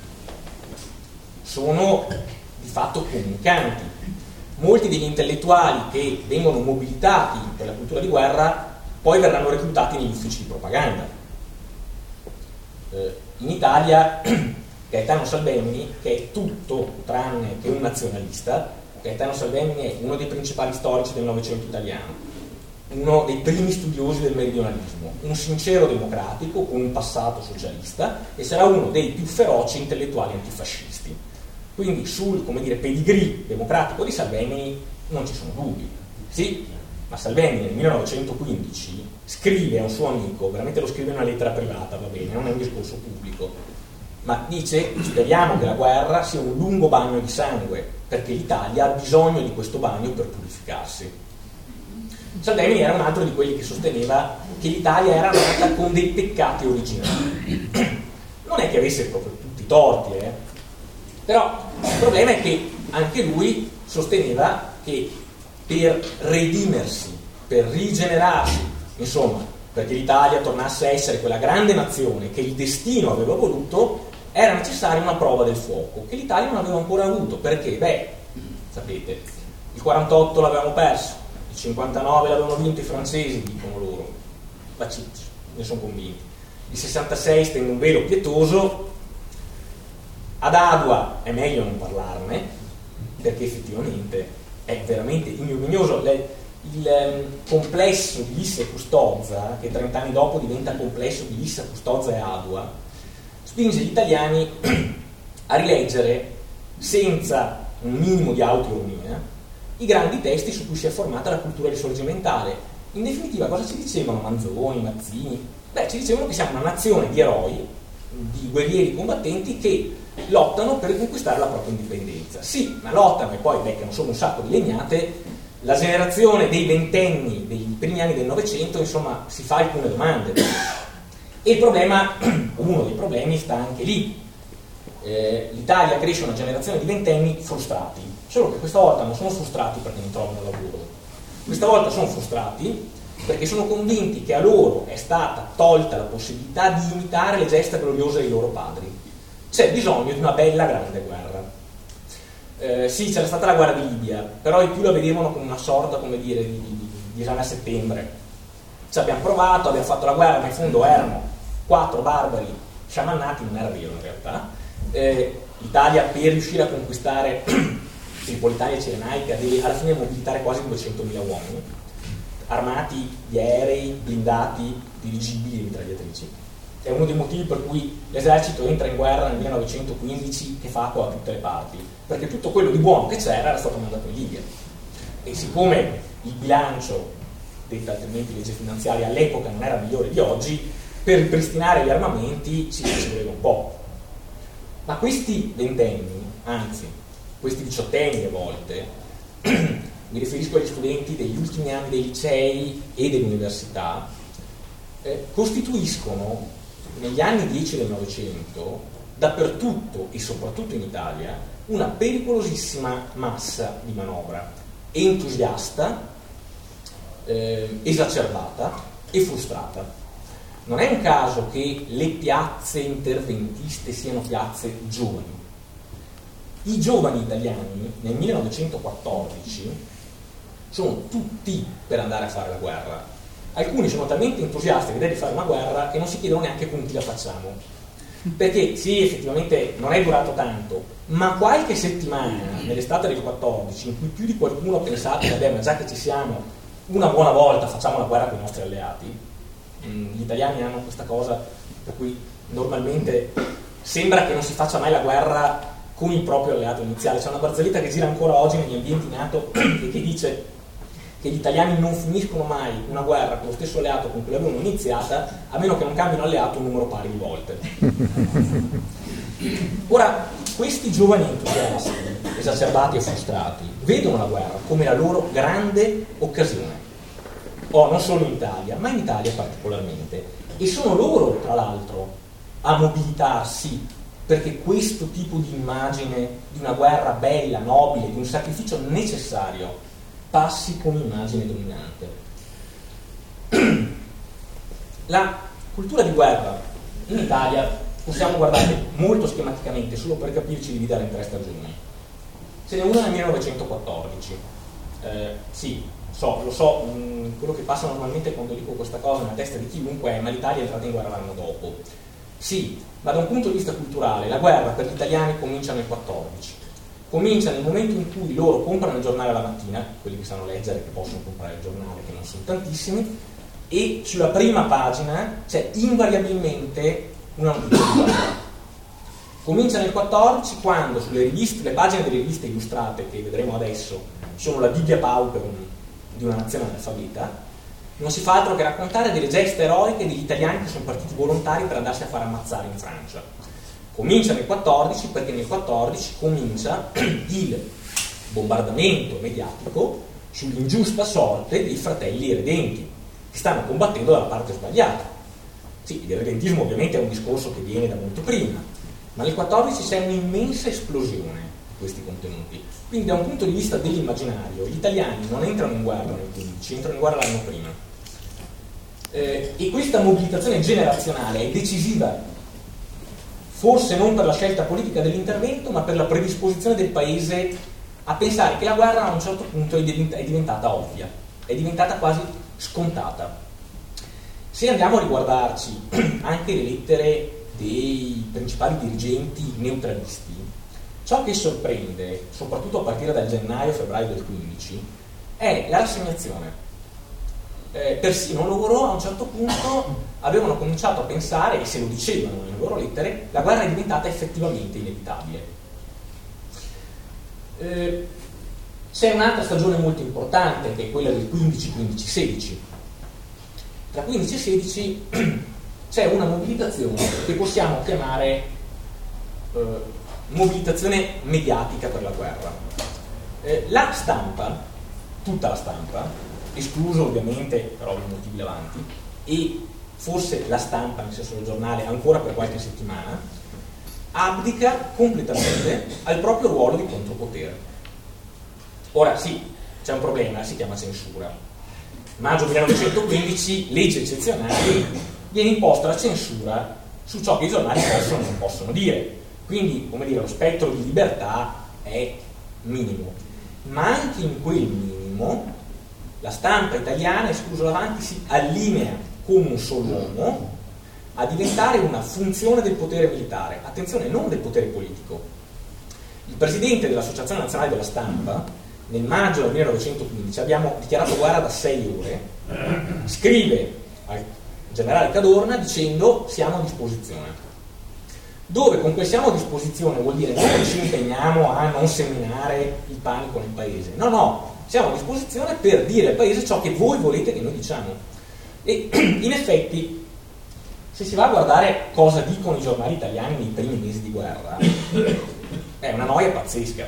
sono di fatto comunicanti. Molti degli intellettuali che vengono mobilitati per la cultura di guerra poi verranno reclutati negli uffici di propaganda. In Italia Gaetano Salvemini, che è tutto tranne che un nazionalista, Gaetano Salvemini è uno dei principali storici del Novecento italiano, uno dei primi studiosi del meridionalismo, un sincero democratico con un passato socialista e sarà uno dei più feroci intellettuali antifascisti. Quindi sul, come dire, pedigree democratico di Salvemini non ci sono dubbi. Sì, ma Salvemini nel 1915 scrive a un suo amico, veramente lo scrive in una lettera privata, va bene, non è un discorso pubblico, ma dice: speriamo che la guerra sia un lungo bagno di sangue, perché l'Italia ha bisogno di questo bagno per purificarsi. Salvemini era un altro di quelli che sosteneva che l'Italia era nata con dei peccati originali. Non è che avesse proprio tutti i torti, però il problema è che anche lui sosteneva che per redimersi, per rigenerarsi, insomma, perché l'Italia tornasse a essere quella grande nazione che il destino aveva voluto, era necessaria una prova del fuoco, che l'Italia non aveva ancora avuto. Perché? Beh, sapete, il 48 l'avevamo perso, il 59 l'avevano vinto i francesi, dicono loro, ma ne sono convinti. Il 66 stende un velo pietoso, ad Adua è meglio non parlarne, perché effettivamente è veramente ignominioso. Il complesso di Lissa e Custozza, che 30 anni dopo diventa complesso di Lissa, Custozza e Adua, spinge gli italiani a rileggere senza un minimo di autoironia i grandi testi su cui si è formata la cultura risorgimentale. In definitiva, cosa ci dicevano Manzoni, Mazzini? Beh, ci dicevano che siamo una nazione di eroi, di guerrieri combattenti che lottano per conquistare la propria indipendenza. Sì, ma lottano e poi beccano solo un sacco di legnate. La generazione dei ventenni dei primi anni del Novecento, insomma, si fa alcune domande. E il problema, uno dei problemi, sta anche lì. L'Italia cresce una generazione di ventenni frustrati, solo che questa volta non sono frustrati perché non trovano lavoro. Questa volta sono frustrati perché sono convinti che a loro è stata tolta la possibilità di imitare le gesta gloriose dei loro padri. C'è bisogno di una bella grande guerra. Sì, c'era stata la guerra di Libia, però i più la vedevano come una sorta, come dire, di esame a settembre. Ci abbiamo provato, abbiamo fatto la guerra, ma in fondo erano 4 barbari sciamannati, non era vero in realtà. L'Italia, per riuscire a conquistare Tripolitania e Cirenaica, deve alla fine mobilitare quasi 200.000 uomini, armati di aerei, blindati, dirigibili e mitragliatrici. È uno dei motivi per cui l'esercito entra in guerra nel 1915 che fa acqua da tutte le parti, perché tutto quello di buono che c'era era stato mandato in Libia. E siccome il bilancio, detta altrimenti legge finanziaria, all'epoca non era migliore di oggi, per ripristinare gli armamenti ci voleva un po'. Ma questi ventenni, anzi questi diciottenni a volte, mi riferisco agli studenti degli ultimi anni dei licei e dell'università, costituiscono negli anni 10 del Novecento, dappertutto e soprattutto in Italia, una pericolosissima massa di manovra, entusiasta, esacerbata e frustrata. Non è un caso che le piazze interventiste siano piazze giovani. I giovani italiani nel 1914 sono tutti per andare a fare la guerra. Alcuni sono talmente entusiasti all'idea di fare una guerra che non si chiedono neanche con chi la facciamo. Perché sì, effettivamente non è durato tanto, ma qualche settimana nell'estate del 14 in cui più di qualcuno ha pensato, vabbè, ma già che ci siamo, una buona volta facciamo la guerra con i nostri alleati. Gli italiani hanno questa cosa per cui normalmente sembra che non si faccia mai la guerra con il proprio alleato iniziale. C'è una barzelletta che gira ancora oggi negli ambienti NATO e che dice che gli italiani non finiscono mai una guerra con lo stesso alleato con cui l'avevano iniziata, a meno che non cambino alleato un numero pari di volte. Ora, questi giovani entusiasti, esacerbati e frustrati, vedono la guerra come la loro grande occasione, non solo in Italia, ma in Italia particolarmente, e sono loro, tra l'altro, a mobilitarsi perché questo tipo di immagine di una guerra bella, nobile, di un sacrificio necessario passi come immagine dominante. La cultura di guerra in Italia possiamo guardare molto schematicamente, solo per capirci, dividere in 3 stagioni. Ce n'è una nel 1914. Sì, lo so, quello che passa normalmente quando dico questa cosa nella testa di chiunque è: ma l'Italia è entrata in guerra l'anno dopo. Sì, ma da un punto di vista culturale la guerra per gli italiani comincia nel 14. Comincia nel momento in cui loro comprano il giornale la mattina, quelli che sanno leggere, che possono comprare il giornale, che non sono tantissimi, e sulla prima pagina c'è invariabilmente una notizia di guerra. Comincia nel 14 quando sulle riviste, le pagine delle riviste illustrate, che vedremo adesso, sono la Bibbia Pauperum di una nazione analfabeta, non si fa altro che raccontare delle gesta eroiche degli italiani che sono partiti volontari per andarsi a far ammazzare in Francia. Comincia nel 14 perché nel 14 comincia il bombardamento mediatico sull'ingiusta sorte dei fratelli redenti, che stanno combattendo dalla parte sbagliata. Sì, il redentismo ovviamente è un discorso che viene da molto prima, ma nel 14 c'è un'immensa esplosione di questi contenuti. Quindi da un punto di vista dell'immaginario, gli italiani non entrano in guerra nel 15, entrano in guerra l'anno prima. E questa mobilitazione generazionale è decisiva, forse non per la scelta politica dell'intervento, ma per la predisposizione del paese a pensare che la guerra a un certo punto è diventata ovvia, è diventata quasi scontata. Se andiamo a riguardarci anche le lettere dei principali dirigenti neutralisti, ciò che sorprende, soprattutto a partire dal gennaio-febbraio del 15, è la rassegnazione. Persino loro a un certo punto avevano cominciato a pensare, e se lo dicevano nelle loro lettere, la guerra è diventata effettivamente inevitabile. C'è un'altra stagione molto importante che è quella del 15-15-16. Tra 15 e 16 c'è una mobilitazione che possiamo chiamare mobilitazione mediatica per la guerra. La stampa, tutta la stampa, escluso ovviamente per ovvi motivi davanti, e forse la stampa, nel senso del giornale, ancora per qualche settimana, abdica completamente al proprio ruolo di contropotere. Ora sì, c'è un problema, si chiama censura. Maggio 1915, leggi eccezionali, viene imposta la censura su ciò che i giornali possono o non possono dire. Quindi, come dire, lo spettro di libertà è minimo. Ma anche in quel minimo la stampa italiana, escluso l'avanti, si allinea come un solo uomo a diventare una funzione del potere militare. Attenzione, non del potere politico. Il presidente dell'Associazione Nazionale della Stampa, nel maggio del 1915, abbiamo dichiarato guerra da 6 ore, scrive al generale Cadorna dicendo: siamo a disposizione. Dove con quel siamo a disposizione vuol dire non ci impegniamo a non seminare il panico nel paese. No, siamo a disposizione per dire al paese ciò che voi volete che noi diciamo. E in effetti, se si va a guardare cosa dicono i giornali italiani nei primi mesi di guerra, è una noia pazzesca.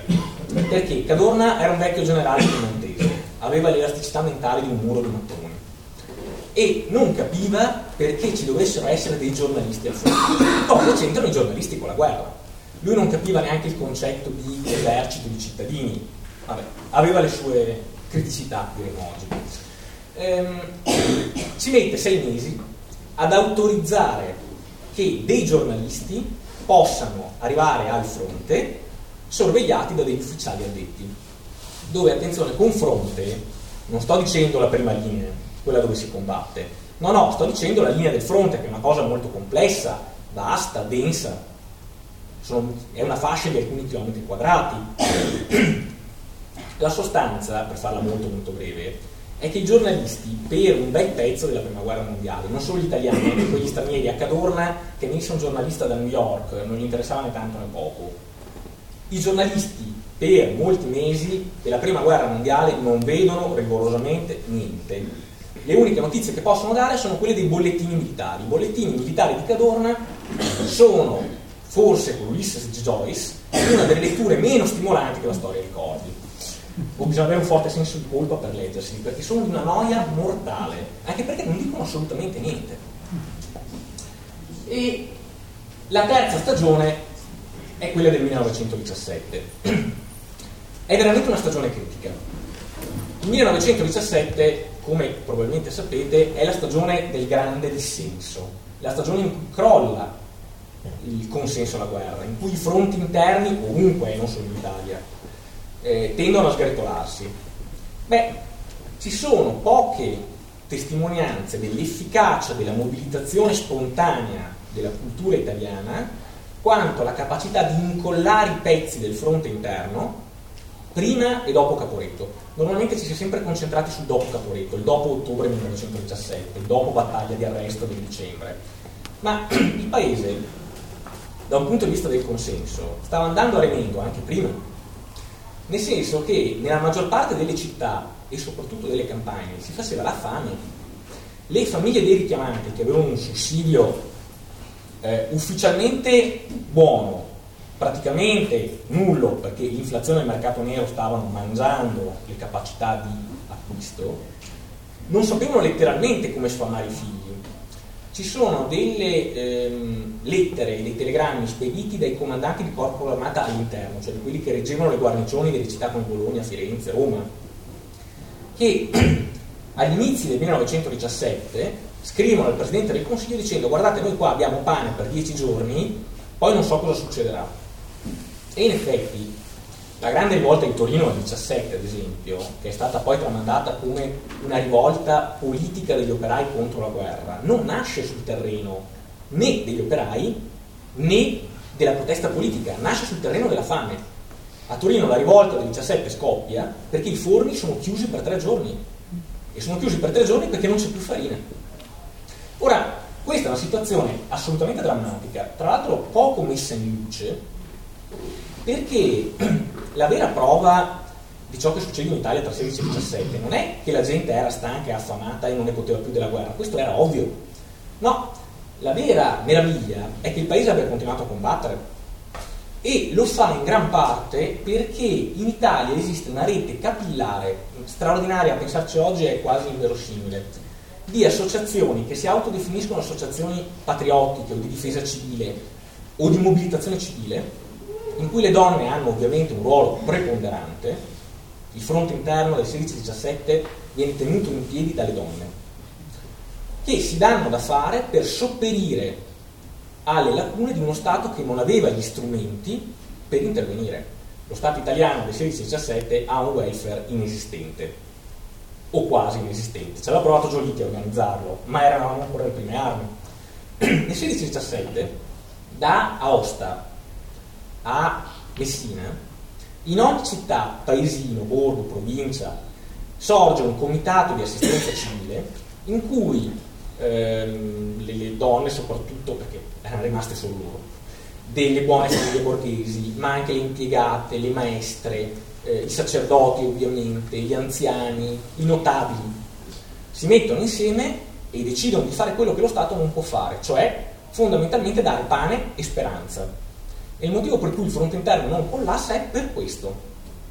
perché Cadorna era un vecchio generale piemontese, aveva l'elasticità mentale di un muro di mattoni e non capiva perché ci dovessero essere dei giornalisti al fronte. Cosa c'entrano i giornalisti con la guerra? Lui non capiva neanche il concetto di esercito di cittadini. Vabbè, aveva le sue criticità, diremo oggi. Ci mette 6 mesi ad autorizzare che dei giornalisti possano arrivare al fronte sorvegliati da degli ufficiali addetti, dove, attenzione, con fronte non sto dicendo la prima linea, quella dove si combatte, no, sto dicendo la linea del fronte, che è una cosa molto complessa, vasta, densa, è una fascia di alcuni chilometri quadrati. La sostanza, per farla molto molto breve, è che i giornalisti, per un bel pezzo della prima guerra mondiale, non solo gli italiani, ma anche quegli stranieri, a Cadorna, che venisse un giornalista da New York, non gli interessava né tanto né poco. I giornalisti, per molti mesi della prima guerra mondiale, non vedono rigorosamente niente. Le uniche notizie che possono dare sono quelle dei bollettini militari. I bollettini militari di Cadorna sono, forse con Ulysses Joyce, una delle letture meno stimolanti che la storia ricordi. O bisogna avere un forte senso di colpa per leggersi, perché sono di una noia mortale, anche perché non dicono assolutamente niente. E la terza stagione è quella del 1917. È veramente una stagione critica. Il 1917, come probabilmente sapete, è la stagione del grande dissenso, la stagione in cui crolla il consenso alla guerra, in cui i fronti interni, ovunque, non solo in Italia, tendono a sgretolarsi. Ci sono poche testimonianze dell'efficacia della mobilitazione spontanea della cultura italiana quanto la capacità di incollare i pezzi del fronte interno prima e dopo Caporetto. Normalmente ci si è sempre concentrati sul dopo Caporetto, il dopo ottobre 1917, il dopo battaglia di arresto del dicembre, ma il paese, da un punto di vista del consenso, stava andando a remengo anche prima, nel senso che nella maggior parte delle città e soprattutto delle campagne si faceva la fame. Le famiglie dei richiamati, che avevano un sussidio ufficialmente buono, praticamente nullo, perché l'inflazione e il mercato nero stavano mangiando le capacità di acquisto, non sapevano letteralmente come sfamare i figli. Ci sono delle lettere, dei telegrammi spediti dai comandanti di corpo armata all'interno, cioè di quelli che reggevano le guarnigioni delle città come Bologna, Firenze, Roma, che agli inizi del 1917 scrivono al Presidente del Consiglio dicendo: guardate, noi qua abbiamo pane per 10 giorni, poi non so cosa succederà. E in effetti la grande rivolta di Torino del 17, ad esempio, che è stata poi tramandata come una rivolta politica degli operai contro la guerra, non nasce sul terreno né degli operai né della protesta politica, nasce sul terreno della fame. A Torino la rivolta del 17 scoppia perché i forni sono chiusi per 3 giorni, e sono chiusi per 3 giorni perché non c'è più farina. Ora, questa è una situazione assolutamente drammatica, tra l'altro poco messa in luce, perché la vera prova di ciò che succede in Italia tra 16 e 17 non è che la gente era stanca e affamata e non ne poteva più della guerra, questo era ovvio. No, la vera meraviglia è che il paese abbia continuato a combattere, e lo fa in gran parte perché in Italia esiste una rete capillare straordinaria, a pensarci oggi è quasi inverosimile, di associazioni che si autodefiniscono associazioni patriottiche o di difesa civile o di mobilitazione civile, in cui le donne hanno ovviamente un ruolo preponderante. Il fronte interno del 16-17 viene tenuto in piedi dalle donne, che si danno da fare per sopperire alle lacune di uno Stato che non aveva gli strumenti per intervenire. Lo Stato italiano del 16-17 ha un welfare inesistente, o quasi inesistente. Ci aveva provato Giolitti a organizzarlo, ma eravamo ancora le prime armi. Nel 16-17, da Aosta a Messina, in ogni città, paesino, borgo, provincia, sorge un comitato di assistenza civile in cui le donne, soprattutto perché erano rimaste solo loro, delle buone famiglie borghesi, ma anche le impiegate, le maestre, i sacerdoti ovviamente, gli anziani, i notabili, si mettono insieme e decidono di fare quello che lo Stato non può fare, cioè fondamentalmente dare pane e speranza. E il motivo per cui il fronte interno non collassa è per questo,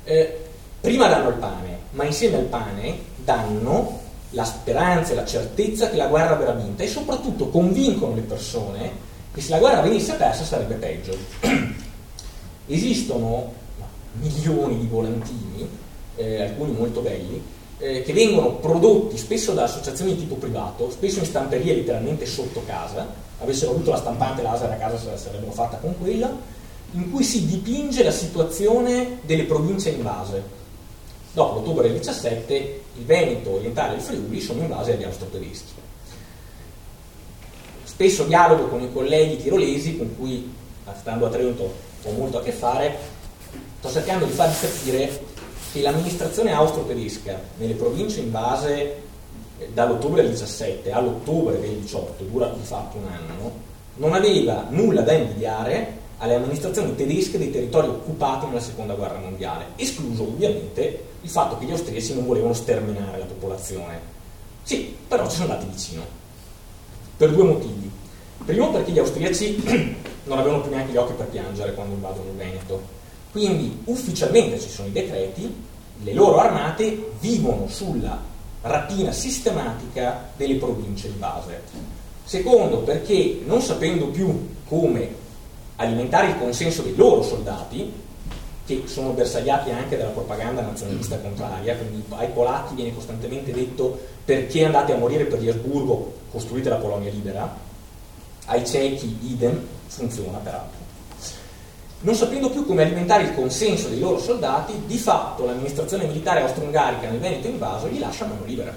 Prima danno il pane, ma insieme al pane danno la speranza e la certezza che la guerra verrà vinta, e soprattutto convincono le persone che se la guerra venisse persa sarebbe peggio. Esistono milioni di volantini, alcuni molto belli, che vengono prodotti spesso da associazioni di tipo privato, spesso in stamperie letteralmente sotto casa. Avessero avuto la stampante laser a casa se la sarebbero fatta con quella, in cui si dipinge la situazione delle province invase. Dopo l'ottobre del 17 il Veneto orientale e il Friuli sono invasi dagli austro-tedeschi. Spesso dialogo con i colleghi tirolesi con cui, stando a Trento, ho molto a che fare, sto cercando di farvi capire che l'amministrazione austro-tedesca nelle province invase dall'ottobre del 17 all'ottobre del 18, dura di fatto un anno, non aveva nulla da invidiare alle amministrazioni tedesche dei territori occupati nella seconda guerra mondiale, escluso ovviamente il fatto che gli austriaci non volevano sterminare la popolazione. Sì, però ci sono andati vicino, per due motivi. Primo, perché gli austriaci non avevano più neanche gli occhi per piangere quando invadono il Veneto, quindi ufficialmente ci sono i decreti, le loro armate vivono sulla rapina sistematica delle province invase. Secondo, perché non sapendo più come alimentare il consenso dei loro soldati, che sono bersagliati anche dalla propaganda nazionalista contraria, quindi ai polacchi viene costantemente detto: perché andate a morire per gli Asburgo, costruite la Polonia libera, ai cechi idem, funziona peraltro. Non sapendo più come alimentare il consenso dei loro soldati, di fatto l'amministrazione militare austro-ungarica nel Veneto invaso gli lascia mano libera.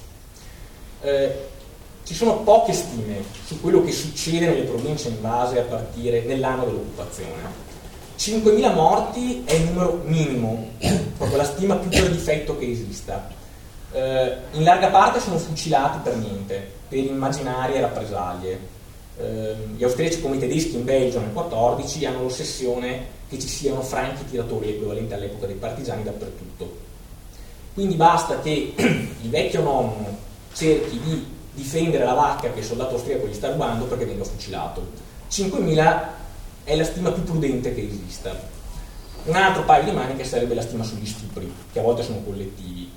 Ci sono poche stime su quello che succede nelle province invase a partire nell'anno dell'occupazione. 5.000 morti è il numero minimo, proprio la stima più per difetto che esista. In larga parte sono fucilati per niente, per immaginarie rappresaglie. Gli austriaci, come i tedeschi in Belgio nel 14, hanno l'ossessione che ci siano franchi tiratori, equivalenti all'epoca dei partigiani, dappertutto. Quindi basta che il vecchio nonno cerchi di difendere la vacca che il soldato austriaco gli sta rubando perché venga fucilato. 5.000 è la stima più prudente che esista. Un altro paio di maniche sarebbe la stima sugli stupri, che a volte sono collettivi.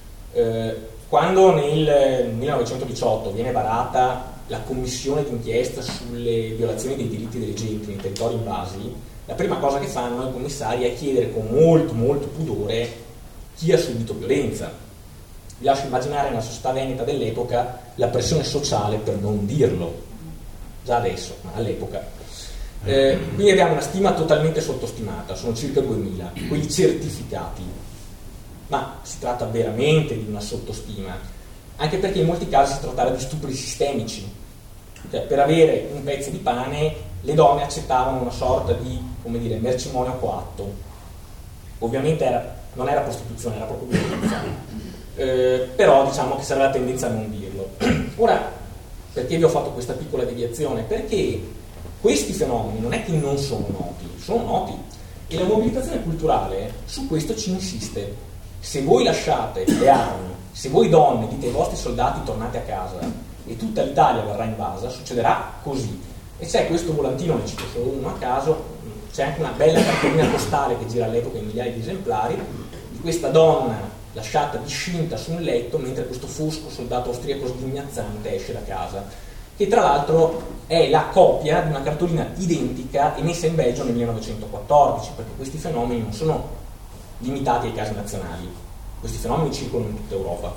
Quando nel 1918 viene varata la commissione d'inchiesta sulle violazioni dei diritti delle genti nei territori invasi, la prima cosa che fanno i commissari è chiedere con molto pudore chi ha subito violenza. Vi lascio immaginare nella società veneta dell'epoca la pressione sociale per non dirlo, già adesso, ma all'epoca. Quindi abbiamo una stima totalmente sottostimata, sono circa 2.000, quelli certificati, ma si tratta veramente di una sottostima, anche perché in molti casi si trattava di stupri sistemici. Cioè, per avere un pezzo di pane le donne accettavano una sorta di, come dire, mercimonio coatto. Ovviamente non era prostituzione, era proprio violenza. Però diciamo che sarebbe la tendenza a non dirlo. Ora, perché vi ho fatto questa piccola deviazione? Perché questi fenomeni non è che non sono noti, sono noti, e la mobilitazione culturale su questo ci insiste. Se voi lasciate le armi, se voi donne dite ai vostri soldati tornate a casa e tutta l'Italia verrà invasa, succederà così. E c'è questo volantino, ne cito solo uno a caso, c'è anche una bella cartolina postale che gira all'epoca in migliaia di esemplari, di questa donna lasciata discinta su un letto mentre questo fosco soldato austriaco sghignazzante esce da casa, che tra l'altro è la copia di una cartolina identica emessa in Belgio nel 1914, perché questi fenomeni non sono limitati ai casi nazionali, questi fenomeni circolano in tutta Europa.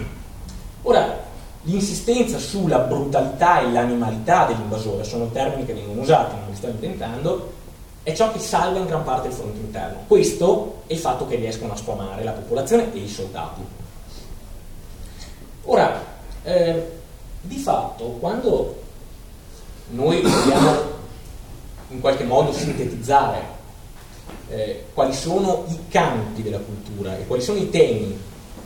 Ora, l'insistenza sulla brutalità e l'animalità dell'invasore, sono termini che vengono usati, non li sto inventando, è ciò che salva in gran parte il fronte interno. Questo è il fatto che riescono a sfamare la popolazione e i soldati. Ora, di fatto, quando noi vogliamo in qualche modo sintetizzare quali sono i campi della cultura e quali sono i temi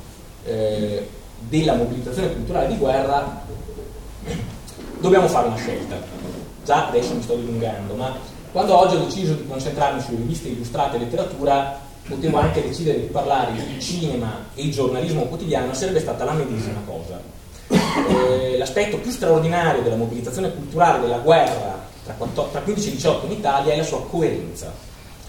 della mobilitazione culturale di guerra, dobbiamo fare una scelta. Già adesso mi sto dilungando, ma quando oggi ho deciso di concentrarmi sulle riviste illustrate e letteratura, potevo anche decidere di parlare di cinema e giornalismo quotidiano, sarebbe stata la medesima cosa. L'aspetto più straordinario della mobilitazione culturale della guerra tra 15 e 18 in Italia è la sua coerenza.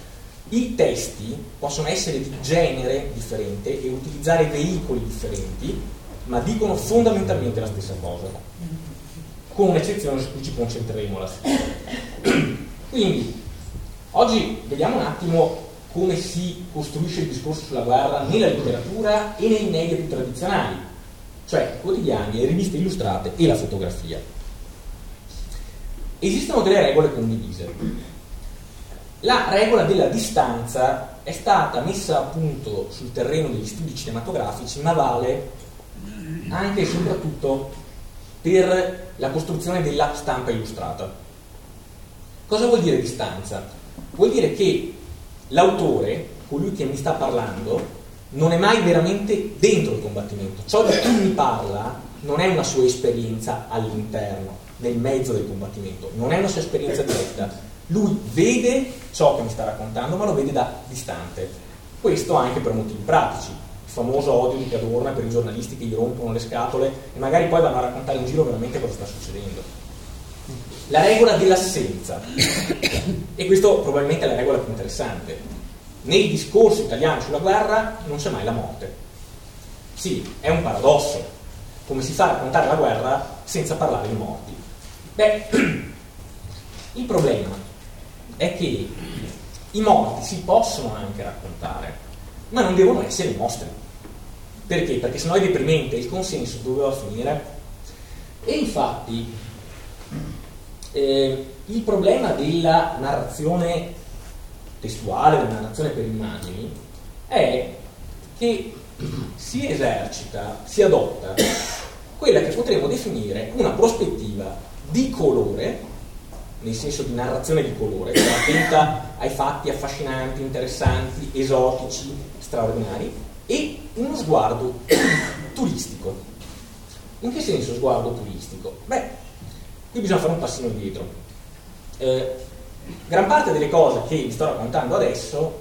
I testi possono essere di genere differente e utilizzare veicoli differenti, ma dicono fondamentalmente la stessa cosa, con un'eccezione su cui ci concentreremo alla fine. Quindi, oggi vediamo un attimo come si costruisce il discorso sulla guerra nella letteratura e nei media più tradizionali, cioè i quotidiani, le riviste illustrate e la fotografia. Esistono delle regole condivise. La regola della distanza è stata messa appunto sul terreno degli studi cinematografici, ma vale anche e soprattutto per la costruzione della stampa illustrata. Cosa vuol dire distanza? Vuol dire che l'autore, colui che mi sta parlando, non è mai veramente dentro il combattimento. Ciò di cui mi parla non è una sua esperienza all'interno, nel mezzo del combattimento, non è una sua esperienza diretta. Lui vede ciò che mi sta raccontando, ma lo vede da distante. Questo anche per motivi pratici. Il famoso odio di Cadorna per i giornalisti che gli rompono le scatole e magari poi vanno a raccontare in giro veramente cosa sta succedendo. La regola dell'assenza. E questo probabilmente è la regola più interessante. Nei discorsi italiani sulla guerra non c'è mai la morte. Sì, è un paradosso. Come si fa a raccontare la guerra senza parlare di morti? Beh, il problema è che i morti si possono anche raccontare, ma non devono essere mostri. Perché? Perché sennò è deprimente, il consenso doveva finire. E infatti il problema della narrazione testuale, della narrazione per immagini, è che si esercita, si adotta quella che potremmo definire una prospettiva di colore, nel senso di narrazione di colore, che attenta ai fatti affascinanti, interessanti, esotici, straordinari, e uno sguardo turistico. In che senso sguardo turistico? Beh, qui bisogna fare un passino indietro. Gran parte delle cose che vi sto raccontando adesso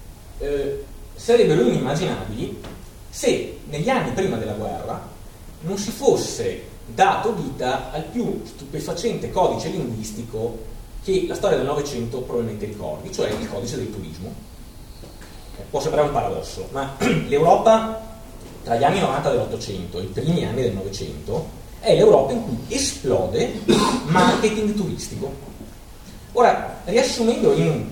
sarebbero inimmaginabili se negli anni prima della guerra non si fosse dato vita al più stupefacente codice linguistico che la storia del Novecento probabilmente ricordi, cioè il codice del turismo. Può sembrare un paradosso, ma l'Europa tra gli anni 90 dell'Ottocento e i primi anni del Novecento è l'Europa in cui esplode marketing turistico. Ora, riassumendo in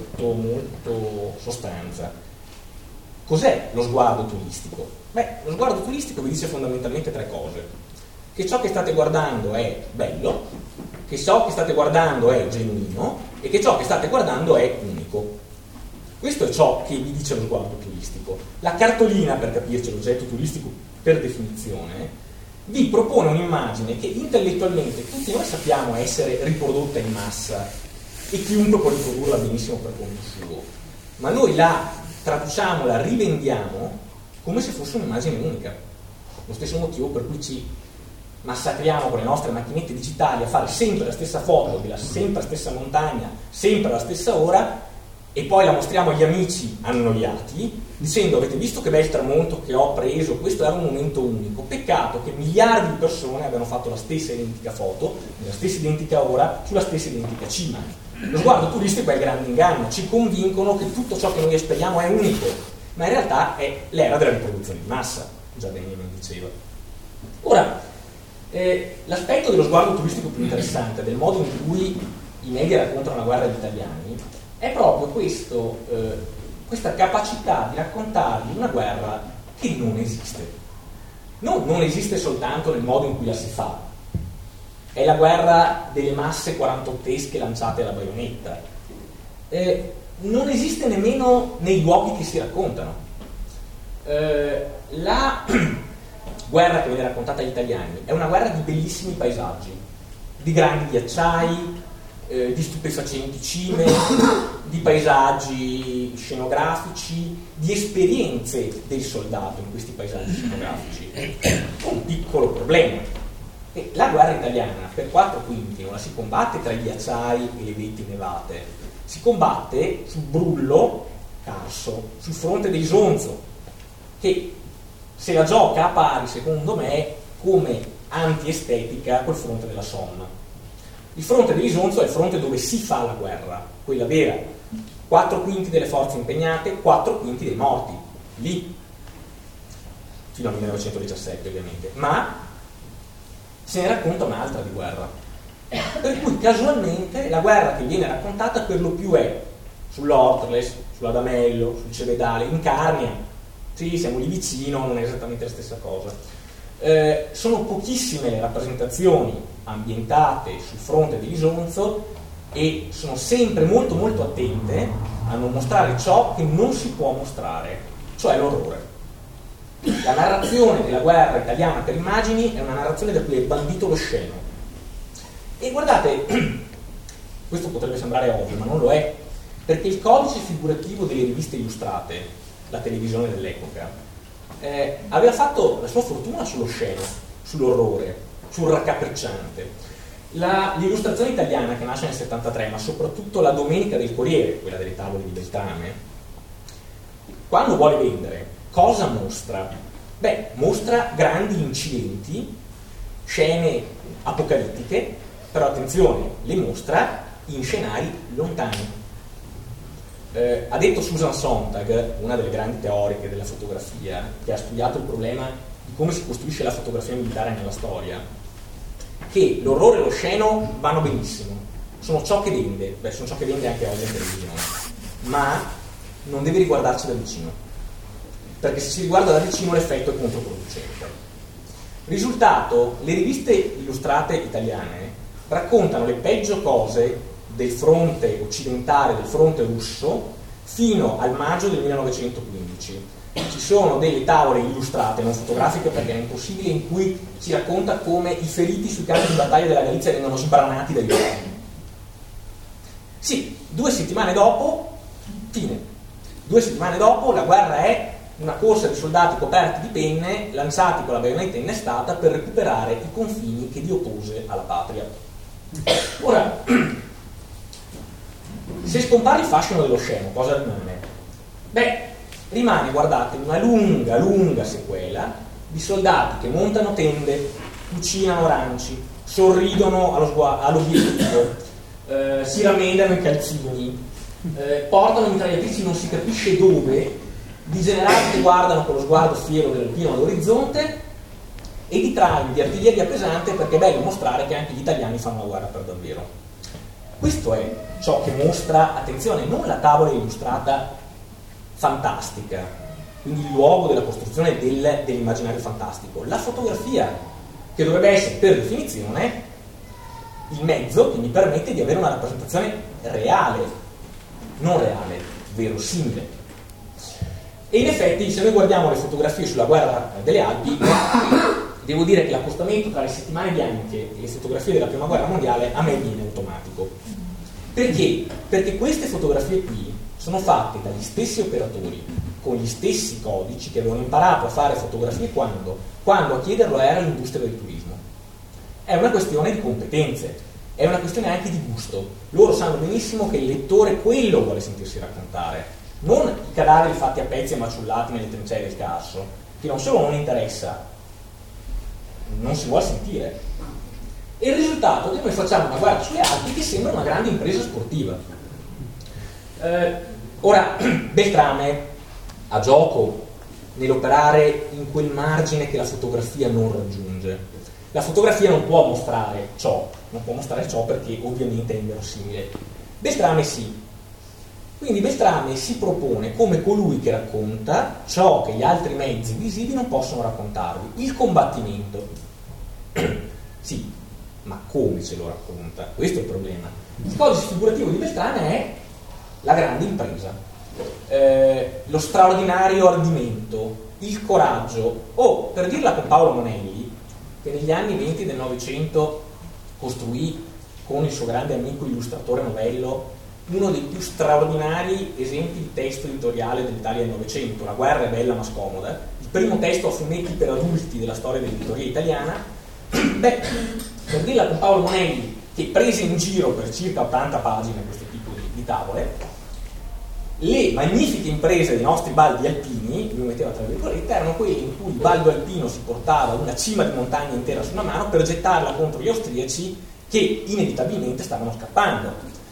molto sostanza, cos'è lo sguardo turistico? Beh, lo sguardo turistico vi dice fondamentalmente tre cose: che ciò che state guardando è bello, che ciò che state guardando è genuino e che ciò che state guardando è unico. Questo è ciò che vi dice lo sguardo turistico. La cartolina, per capirci, l'oggetto turistico per definizione, vi propone un'immagine che intellettualmente tutti noi sappiamo essere riprodotta in massa e chiunque può riprodurla benissimo per conto suo, ma noi la traduciamo, la rivendiamo come se fosse un'immagine unica. Lo stesso motivo per cui ci massacriamo con le nostre macchinette digitali a fare sempre la stessa foto della sempre stessa montagna, sempre alla stessa ora, e poi la mostriamo agli amici annoiati dicendo: avete visto che bel tramonto che ho preso, questo era un momento unico, peccato che miliardi di persone abbiano fatto la stessa identica foto nella stessa identica ora sulla stessa identica cima. Lo sguardo turistico è il grande inganno, ci convincono che tutto ciò che noi speriamo è unico, ma in realtà è l'era della riproduzione di massa, già Benjamin diceva. Ora, l'aspetto dello sguardo turistico più interessante, del modo in cui i media raccontano la guerra agli italiani, è proprio questa capacità di raccontarvi una guerra che non esiste. Non esiste soltanto nel modo in cui la si fa. È la guerra delle masse quarantottesche lanciate alla baionetta. Non esiste nemmeno nei luoghi che si raccontano. La guerra che viene raccontata agli italiani è una guerra di bellissimi paesaggi, di grandi ghiacciai, di stupefacenti cime, di paesaggi scenografici, di esperienze del soldato in questi paesaggi scenografici. Un piccolo problema: che la guerra italiana per 4 quinti non la si combatte tra i ghiacciai e le veti nevate, si combatte sul Brullo, Carso, sul fronte dell'Isonzo, che se la gioca a pari, secondo me, come antiestetica col fronte della Somme. Il fronte dell'Isonzo è il fronte dove si fa la guerra, quella vera. 4 quinti delle forze impegnate, 4 quinti dei morti, lì, fino al 1917 ovviamente, ma se ne racconta un'altra di guerra. Per cui casualmente la guerra che viene raccontata per lo più è sull'Ortles, sull'Adamello, sul Cevedale, in Carnia. Sì, siamo lì vicino, non è esattamente la stessa cosa. Sono pochissime le rappresentazioni ambientate sul fronte di Isonzo e sono sempre molto molto attente a non mostrare ciò che non si può mostrare, cioè l'orrore. La narrazione della guerra italiana per immagini è una narrazione da cui è bandito lo sceno. E guardate, questo potrebbe sembrare ovvio, ma non lo è, perché il codice figurativo delle riviste illustrate, la televisione dell'epoca, aveva fatto la sua fortuna sullo sceno, sull'orrore, sul raccapricciante. L'illustrazione italiana che nasce nel 73, ma soprattutto la Domenica del Corriere, quella delle tavole di Beltrame, quando vuole vendere, cosa mostra? Beh, mostra grandi incidenti, scene apocalittiche, però attenzione, le mostra in scenari lontani. Ha detto Susan Sontag, una delle grandi teoriche della fotografia, che ha studiato il problema di come si costruisce la fotografia militare nella storia, che l'orrore e lo sceno vanno benissimo, sono ciò che vende, sono ciò che vende anche oggi in televisione, ma non deve riguardarci da vicino, perché se si riguarda da vicino l'effetto è controproducente. Risultato, le riviste illustrate italiane raccontano le peggio cose del fronte occidentale, del fronte russo, fino al maggio del 1915. Ci sono delle tavole illustrate, non fotografiche perché è impossibile, in cui si racconta come i feriti sui campi di battaglia della Galizia vengono sbranati dai uomini. Sì, 2 settimane dopo, fine. 2 settimane dopo la guerra è una corsa di soldati coperti di penne, lanciati con la baionetta innestata per recuperare i confini che Dio pose alla patria. Ora, se scompare il fascino dello sceno, cosa rimane? Beh, rimane, guardate, una lunga, lunga sequela di soldati che montano tende, cucinano aranci, sorridono all'obiettivo, si ramendano i calzini, portano mitragliatrici non si capisce dove, di generali che guardano con lo sguardo fiero dell'alpino all'orizzonte, e di traini di artiglieria pesante, perché è bello mostrare che anche gli italiani fanno la guerra per davvero. Questo è ciò che mostra, attenzione, non la tavola illustrata fantastica, quindi il luogo della costruzione dell'immaginario fantastico, la fotografia, che dovrebbe essere per definizione il mezzo che mi permette di avere una rappresentazione reale, non reale, verosimile. E in effetti, se noi guardiamo le fotografie sulla guerra delle Alpi, devo dire che l'accostamento tra le settimane bianche e le fotografie della prima guerra mondiale a me viene automatico. Perché? Perché queste fotografie qui sono fatte dagli stessi operatori, con gli stessi codici, che avevano imparato a fare fotografie quando a chiederlo era l'industria del turismo. È una questione di competenze, è una questione anche di gusto. Loro sanno benissimo che il lettore quello vuole sentirsi raccontare, non i cadaveri fatti a pezzi e maciullati nelle trincee del Carso, che non solo non interessa, non si vuole sentire. E il risultato è che noi facciamo una guerra sulle Alpi che sembra una grande impresa sportiva. Ora, Beltrame ha gioco nell'operare in quel margine che la fotografia non raggiunge. La fotografia non può mostrare ciò perché ovviamente è inverosimile. Beltrame sì. Quindi Beltrame si propone come colui che racconta ciò che gli altri mezzi visivi non possono raccontarvi, il combattimento. Sì, ma come ce lo racconta? Questo è il problema. Il codice figurativo di Beltrame è la grande impresa, lo straordinario ardimento, il coraggio, o per dirla con Paolo Monelli, che negli anni 20 del Novecento costruì con il suo grande amico illustratore Novello uno dei più straordinari esempi di testo editoriale dell'Italia del Novecento, La guerra è bella ma scomoda, il primo testo a fumetti per adulti della storia dell'editoria italiana. Beh, per dirla con Paolo Monelli, che prese in giro per circa 80 pagine questo tipo di tavole, le magnifiche imprese dei nostri baldi alpini, lui metteva tra virgolette, erano quelle in cui il baldo alpino si portava una cima di montagna intera su una mano per gettarla contro gli austriaci che inevitabilmente stavano scappando.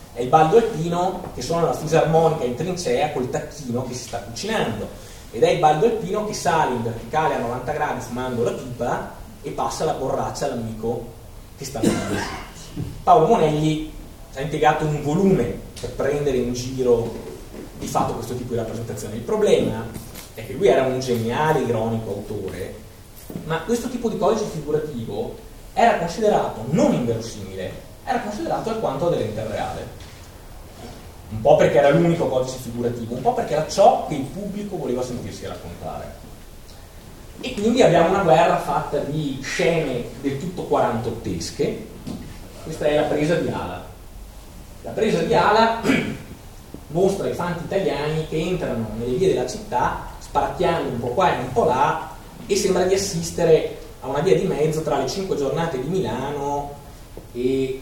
È il baldo alpino che suona la fisarmonica in trincea col tacchino che si sta cucinando, ed è il baldo alpino che sale in verticale a 90 gradi fumando la pipa e passa la borraccia all'amico che sta venendo. Paolo Monelli ha impiegato un volume per prendere in giro di fatto questo tipo di rappresentazione. Il problema è che lui era un geniale, ironico autore, ma questo tipo di codice figurativo era considerato non inverosimile, era considerato alquanto aderente al reale. Un po' perché era l'unico codice figurativo, un po' perché era ciò che il pubblico voleva sentirsi raccontare. E quindi abbiamo una guerra fatta di scene del tutto quarantottesche. Questa è la presa di Ala. La presa di Ala mostra i fanti italiani che entrano nelle vie della città sparacchiando un po' qua e un po' là, e sembra di assistere a una via di mezzo tra le 5 giornate di Milano e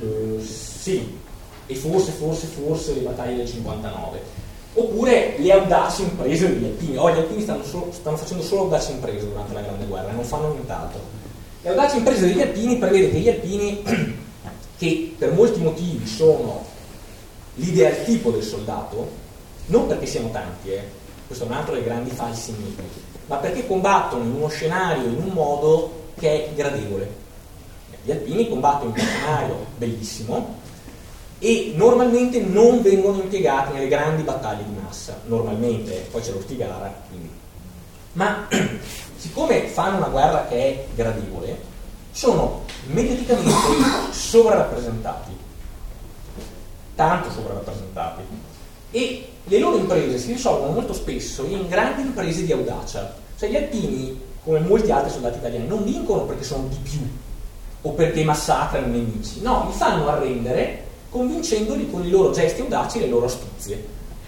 forse le battaglie del 59, oppure le audaci imprese degli alpini. Gli alpini stanno facendo solo audaci imprese durante la Grande Guerra, non fanno nient'altro. Le audaci imprese degli alpini prevede che gli alpini, che per molti motivi sono l'ideal tipo del soldato, non perché siano tanti, questo è un altro dei grandi falsi miti, ma perché combattono in uno scenario, in un modo che è gradevole. Gli alpini combattono in uno scenario bellissimo e normalmente non vengono impiegati nelle grandi battaglie di massa, normalmente, poi c'è lo Stigara, quindi. Ma siccome fanno una guerra che è gradevole, sono mediaticamente sovrarappresentati, tanto sovrarappresentati, e le loro imprese si risolvono molto spesso in grandi imprese di audacia. Cioè gli alpini, come molti altri soldati italiani, non vincono perché sono di più o perché massacrano i nemici, no, li fanno arrendere convincendoli con i loro gesti audaci e le loro astuzie.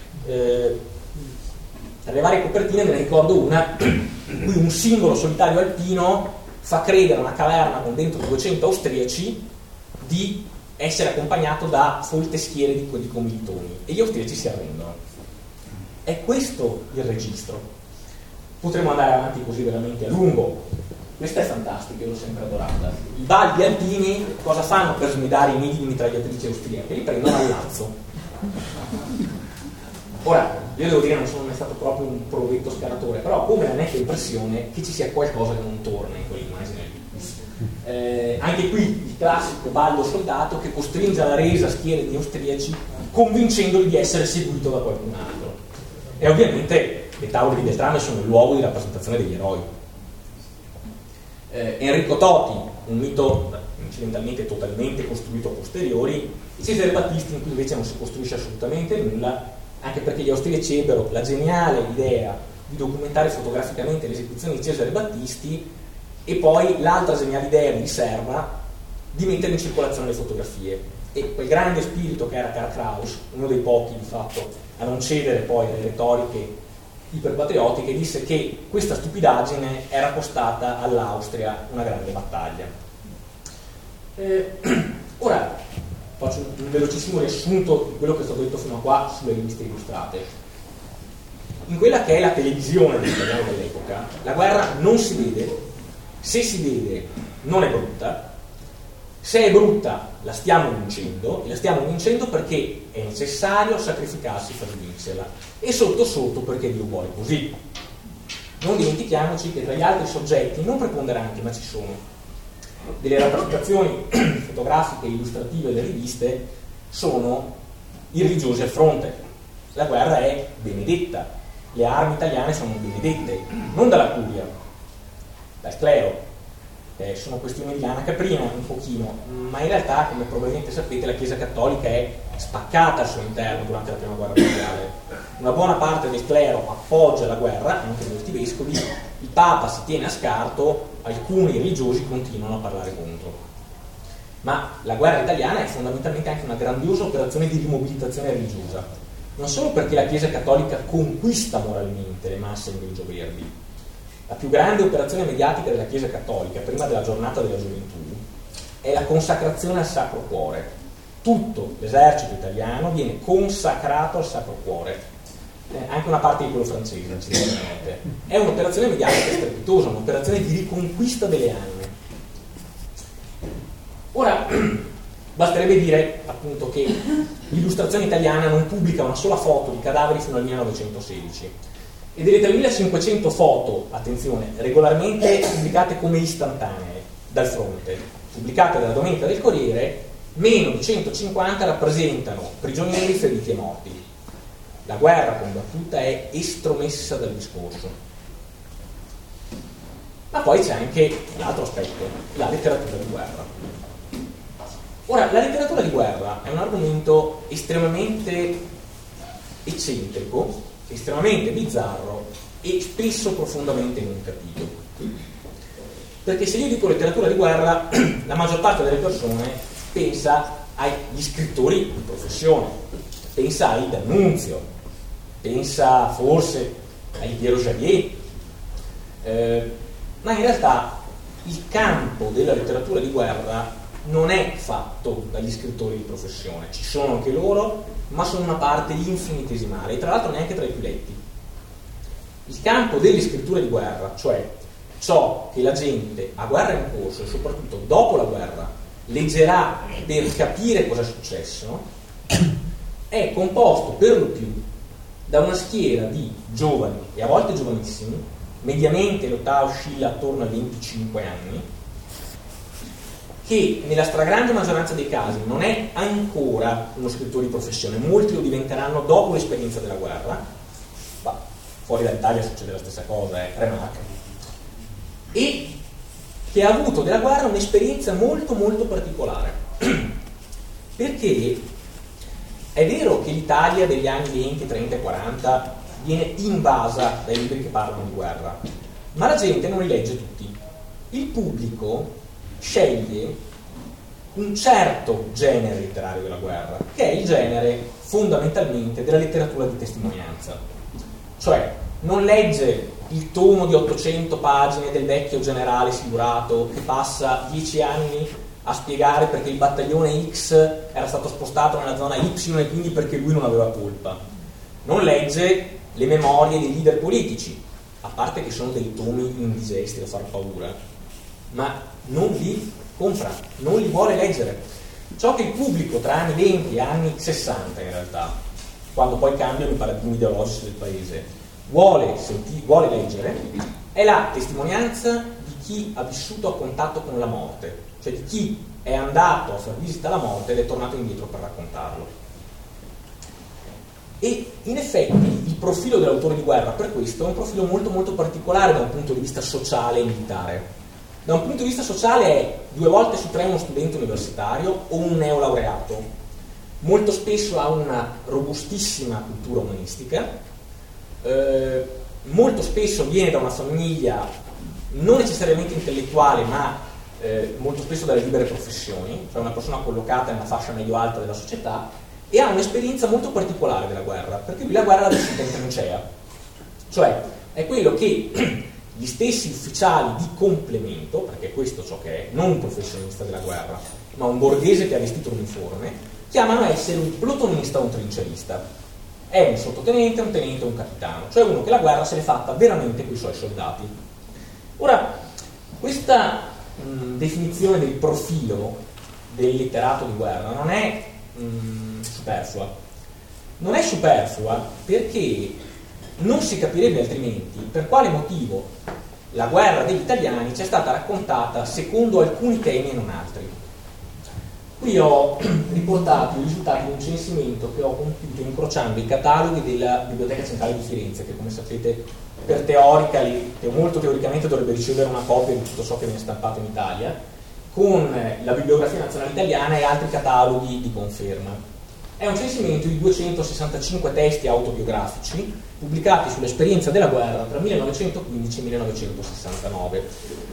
Tra le varie copertine me ne ricordo una in cui un singolo solitario alpino fa credere a una caverna con dentro 200 austriaci di essere accompagnato da folte schiere di commilitoni, e gli austriaci si arrendono. È questo il registro. Potremmo andare avanti così veramente a lungo. Questa è fantastica, l'ho sempre adorata. I baldi alpini cosa fanno per smedare i nidi di mitragliatrici austriache? Li prendono al lazzo. Ora, io devo dire, non sono mai stato proprio un provetto scaratore, però ho come la netta impressione che ci sia qualcosa che non torna in quell'immagine lì. Anche qui il classico baldo soldato che costringe alla resa schiere di austriaci convincendoli di essere seguito da qualcun altro. E ovviamente le tavole di Beltrame sono il luogo di rappresentazione degli eroi. Enrico Toti, un mito incidentalmente totalmente costruito a posteriori, e Cesare Battisti, in cui invece non si costruisce assolutamente nulla, anche perché gli austriaci ebbero la geniale idea di documentare fotograficamente le esecuzioni di Cesare Battisti, e poi l'altra geniale idea di Serva di mettere in circolazione le fotografie. E quel grande spirito che era Karl Kraus, uno dei pochi di fatto a non cedere poi alle retoriche iperpatriottiche, disse che questa stupidaggine era costata all'Austria una grande battaglia. Ora faccio un velocissimo riassunto di quello che è stato detto fino a qua sulle riviste illustrate. In quella che è la televisione dell'italiano dell'epoca, la guerra non si vede, se si vede non è brutta, se è brutta la stiamo vincendo, e la stiamo vincendo perché è necessario sacrificarsi per vincerla, e sotto sotto perché Dio vuole così. Non dimentichiamoci che tra gli altri soggetti non preponderanti, ma ci sono delle rappresentazioni fotografiche e illustrative delle riviste, sono i religiosi al fronte. La guerra è benedetta, le armi italiane sono benedette, non dalla curia, dal clero. Sono questioni di lana caprina un pochino, ma in realtà, come probabilmente sapete, la Chiesa Cattolica è spaccata al suo interno durante la Prima Guerra Mondiale. Una buona parte del clero appoggia la guerra, anche molti vescovi, il Papa si tiene a scarto, alcuni religiosi continuano a parlare contro. Ma la guerra italiana è fondamentalmente anche una grandiosa operazione di rimobilitazione religiosa, non solo perché la Chiesa Cattolica conquista moralmente le masse in grigio-verdi. La più grande operazione mediatica della Chiesa Cattolica, prima della giornata della gioventù, è la consacrazione al Sacro Cuore. Tutto l'esercito italiano viene consacrato al Sacro Cuore, anche una parte di quello francese, incidentalmente. È un'operazione mediatica strepitosa, un'operazione di riconquista delle anime. Ora, Basterebbe dire appunto che l'illustrazione italiana non pubblica una sola foto di cadaveri fino al 1916 e delle 3.500 foto, attenzione, regolarmente pubblicate come istantanee dal fronte, pubblicate dalla Domenica del Corriere, meno di 150 rappresentano prigionieri, feriti e morti. La guerra combattuta è estromessa dal discorso. Ma poi c'è anche l'altro aspetto, la letteratura di guerra. Ora, la letteratura di guerra è un argomento estremamente eccentrico, estremamente bizzarro e spesso profondamente non capito. Perché se io dico letteratura di guerra, la maggior parte delle persone pensa agli scrittori di professione, pensa ai D'Annunzio, pensa forse ai Piero Javier, ma in realtà il campo della letteratura di guerra non è fatto dagli scrittori di professione, ci sono anche loro, ma sono una parte infinitesimale e tra l'altro neanche tra i più letti. Il campo delle scritture di guerra, cioè ciò che la gente a guerra in corso e soprattutto dopo la guerra leggerà per capire cosa è successo, è composto per lo più da una schiera di giovani e a volte giovanissimi, mediamente l'età oscilla attorno ai 25 anni, che nella stragrande maggioranza dei casi non è ancora uno scrittore di professione, molti lo diventeranno dopo l'esperienza della guerra, ma fuori dall'Italia succede la stessa cosa, Remarque, e che ha avuto della guerra un'esperienza molto molto particolare, perché è vero che l'Italia degli anni 20, 30 e 40 viene invasa dai libri che parlano di guerra, ma la gente non li legge tutti. Il pubblico sceglie un certo genere letterario della guerra, che è il genere fondamentalmente della letteratura di testimonianza. Cioè, non legge il tomo di 800 pagine del vecchio generale Sigurato che passa 10 anni a spiegare perché il battaglione X era stato spostato nella zona Y e quindi perché lui non aveva colpa. Non legge le memorie dei leader politici, a parte che sono dei tomi indigesti da far paura, ma non li compra, non li vuole leggere. Ciò che il pubblico tra anni 20 e anni 60 in realtà, quando poi cambiano i paradigmi ideologici del paese, vuole leggere è la testimonianza di chi ha vissuto a contatto con la morte, cioè di chi è andato a far visita alla morte ed è tornato indietro per raccontarlo. E in effetti il profilo dell'autore di guerra per questo è un profilo molto molto particolare da un punto di vista sociale e militare. Da un punto di vista sociale è 2 volte su 3 uno studente universitario o un neolaureato. Molto spesso ha una robustissima cultura umanistica, molto spesso viene da una famiglia non necessariamente intellettuale, ma molto spesso dalle libere professioni, cioè una persona collocata nella fascia medio-alta della società, e ha un'esperienza molto particolare della guerra, perché lui la guerra l'ha vissuta in trincea. Cioè, è quello che gli stessi ufficiali di complemento, perché questo è ciò che è, non un professionista della guerra, ma un borghese che ha vestito l'uniforme, chiamano essere un plutonista o un trincerista. È un sottotenente, un tenente o un capitano, cioè uno che la guerra se l'è fatta veramente con i suoi soldati. Ora, questa definizione del profilo del letterato di guerra non è superflua. Non è superflua perché non si capirebbe altrimenti per quale motivo la guerra degli italiani ci è stata raccontata secondo alcuni temi e non altri. Qui ho riportato i risultati di un censimento che ho compiuto incrociando i cataloghi della Biblioteca Centrale di Firenze, che come sapete per teorica, molto teoricamente dovrebbe ricevere una copia di tutto ciò che viene stampato in Italia, con la Bibliografia Nazionale Italiana e altri cataloghi di conferma. È un censimento di 265 testi autobiografici pubblicati sull'esperienza della guerra tra 1915 e 1969.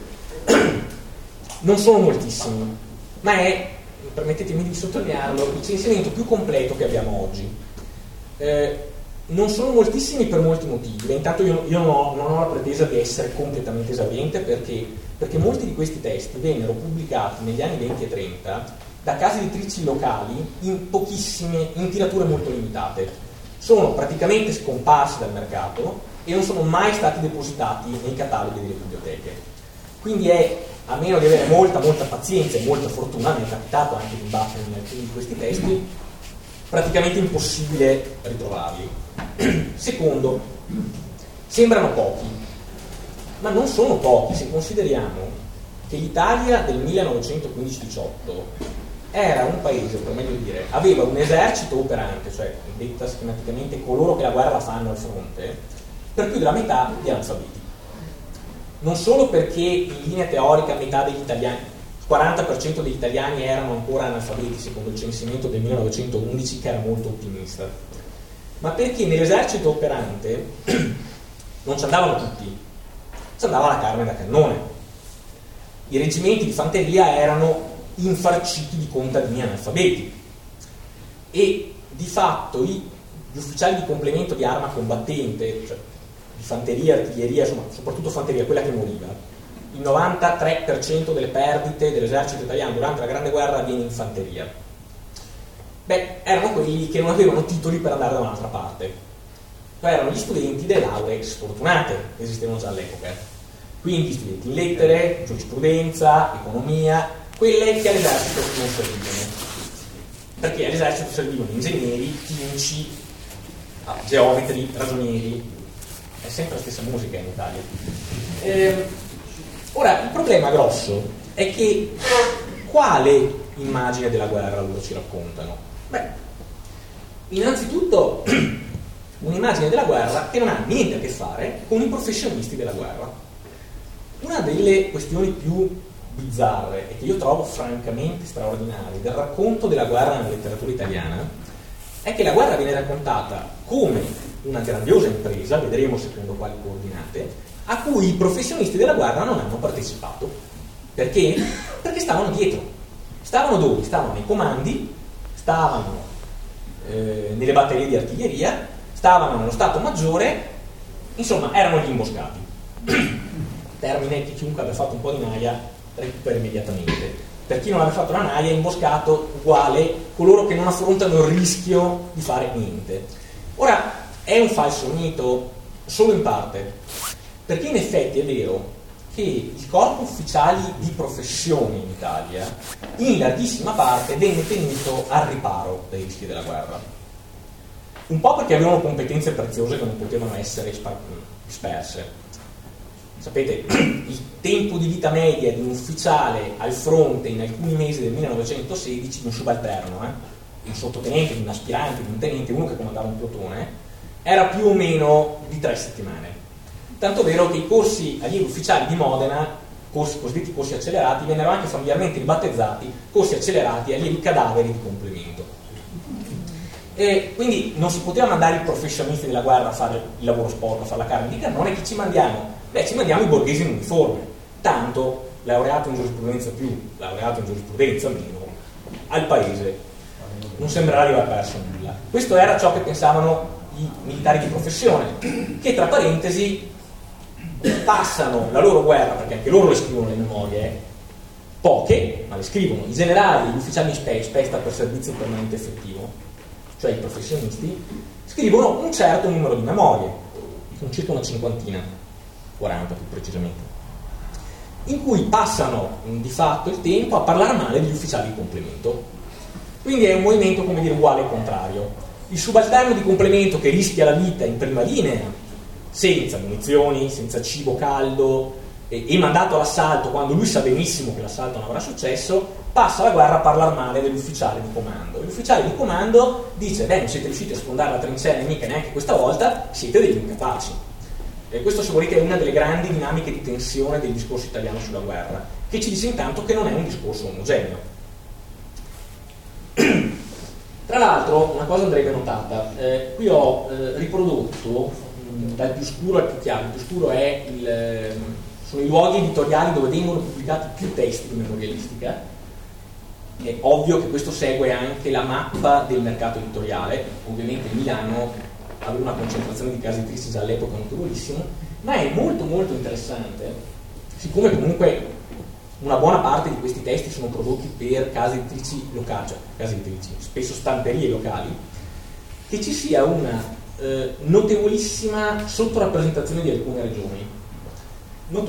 Non sono moltissimi, ma è, permettetemi di sottolinearlo, il censimento più completo che abbiamo oggi. Non sono moltissimi per molti motivi. Intanto io non ho la pretesa di essere completamente esauriente, perché molti di questi testi vennero pubblicati negli anni 20 e 30 da case editrici locali in tirature molto limitate. Sono praticamente scomparsi dal mercato e non sono mai stati depositati nei cataloghi delle biblioteche. Quindi è, a meno di avere molta pazienza e molta fortuna, mi è capitato anche di battermi quindi questi testi, praticamente impossibile ritrovarli. Secondo, sembrano pochi, ma non sono pochi se consideriamo che l'Italia del 1915-18 era un paese, per meglio dire, aveva un esercito operante, cioè detta schematicamente coloro che la guerra la fanno al fronte, per più della metà di analfabeti. Non solo perché in linea teorica metà degli italiani, il 40% degli italiani erano ancora analfabeti secondo il censimento del 1911, che era molto ottimista, ma perché nell'esercito operante non ci andavano tutti, ci andava la carne da cannone. I reggimenti di fanteria erano infarciti di contadini analfabeti e di fatto gli ufficiali di complemento di arma combattente, cioè di fanteria, artiglieria, insomma, soprattutto fanteria, quella che moriva, il 93% delle perdite dell'esercito italiano durante la Grande Guerra avviene in fanteria. Beh, erano quelli che non avevano titoli per andare da un'altra parte, cioè erano gli studenti delle lauree sfortunate che esistevano già all'epoca, quindi studenti in lettere, giurisprudenza, economia, quelle che all'esercito non servivano, perché all'esercito servivano ingegneri, chimici, geometri, ragionieri. È sempre la stessa musica in Italia. Ora, il problema grosso è che quale immagine della guerra loro ci raccontano? Beh, innanzitutto un'immagine della guerra che non ha niente a che fare con i professionisti della guerra. Una delle questioni più bizzarre e che io trovo francamente straordinarie del racconto della guerra nella letteratura italiana è che la guerra viene raccontata come una grandiosa impresa, vedremo secondo quali coordinate, a cui i professionisti della guerra non hanno partecipato. Perché? Perché stavano dietro. Stavano dove? Stavano nei comandi, stavano nelle batterie di artiglieria, stavano nello Stato Maggiore, insomma erano gli imboscati. Termine che chiunque abbia fatto un po' di naia recupera immediatamente. Per chi non abbia fatto la naia, imboscato uguale coloro che non affrontano il rischio di fare niente. Ora, è un falso mito solo in parte, perché in effetti è vero che il corpo ufficiali di professione in Italia in larghissima parte venne tenuto al riparo dai rischi della guerra, un po' perché avevano competenze preziose che non potevano essere disperse. Sapete, il tempo di vita media di un ufficiale al fronte in alcuni mesi del 1916, di un subalterno, di un sottotenente, di un aspirante, di un tenente, uno che comandava un plotone, era più o meno di 3 settimane. Tanto vero che i corsi allievi ufficiali di Modena, cosiddetti corsi accelerati, vennero anche familiarmente ribattezzati corsi accelerati allievi cadaveri di complemento. E quindi non si poteva mandare i professionisti della guerra a fare il lavoro sporco, a fare la carne di cannone. Chi ci mandiamo? Beh, ci mandiamo i borghesi in uniforme, tanto laureato in giurisprudenza più, laureato in giurisprudenza meno, al paese non sembrerà di aver perso nulla. Questo era ciò che pensavano i militari di professione, che tra parentesi passano la loro guerra, perché anche loro le scrivono le memorie, poche, ma le scrivono. I generali, gli ufficiali in SPE sta per servizio permanente effettivo, cioè i professionisti, scrivono un certo numero di memorie, sono circa una cinquantina, 40 più precisamente, in cui passano di fatto il tempo a parlare male degli ufficiali di complemento. Quindi è un movimento, come dire, uguale e contrario. Il subalterno di complemento che rischia la vita in prima linea, senza munizioni, senza cibo caldo e mandato all'assalto quando lui sa benissimo che l'assalto non avrà successo, passa la guerra a parlare male dell'ufficiale di comando. L'ufficiale di comando dice: beh, non siete riusciti a sfondare la trincea nemica neanche questa volta, siete degli incapaci. E questo, se volete, è una delle grandi dinamiche di tensione del discorso italiano sulla guerra, che ci dice intanto che non è un discorso omogeneo. Tra l'altro, una cosa andrebbe notata, qui ho riprodotto dal più scuro al più chiaro. Il più scuro sono i luoghi editoriali dove vengono pubblicati più testi di memorialistica. È ovvio che questo segue anche la mappa del mercato editoriale. Ovviamente Milano aveva una concentrazione di case editrici già all'epoca notevolissimo, ma è molto molto interessante, siccome comunque una buona parte di questi testi sono prodotti per case editrici locali, cioè case editrici, spesso stamperie locali, che ci sia una notevolissima sottorappresentazione di alcune regioni,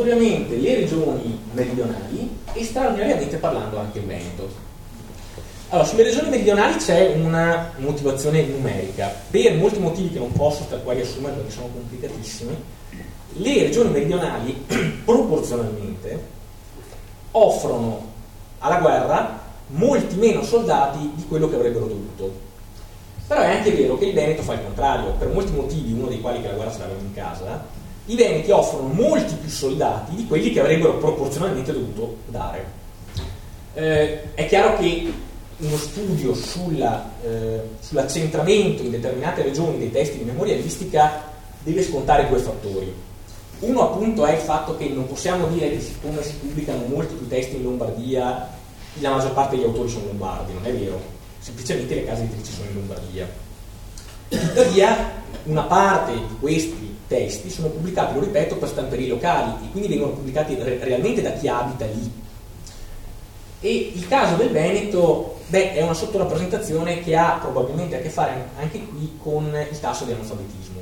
notoriamente le regioni meridionali e straordinariamente parlando anche il Veneto. Allora, sulle regioni meridionali c'è una motivazione numerica. Per molti motivi che non posso per qua riassumere perché sono complicatissimi, le regioni meridionali proporzionalmente offrono alla guerra molti meno soldati di quello che avrebbero dovuto. Però è anche vero che il Veneto fa il contrario, per molti motivi, uno dei quali che la guerra ce l'avevano in casa. I veneti offrono molti più soldati di quelli che avrebbero proporzionalmente dovuto dare. È chiaro che uno studio sull'accentramento in determinate regioni dei testi di memorialistica deve scontare due fattori. Uno appunto è il fatto che non possiamo dire che siccome si pubblicano molti più testi in Lombardia, la maggior parte degli autori sono lombardi, non è vero, semplicemente le case editrici sono in Lombardia. Tuttavia una parte di questi testi sono pubblicati, lo ripeto, per stamperie locali e quindi vengono pubblicati realmente da chi abita lì. E il caso del Veneto, è una sottorappresentazione che ha probabilmente a che fare anche qui con il tasso di analfabetismo,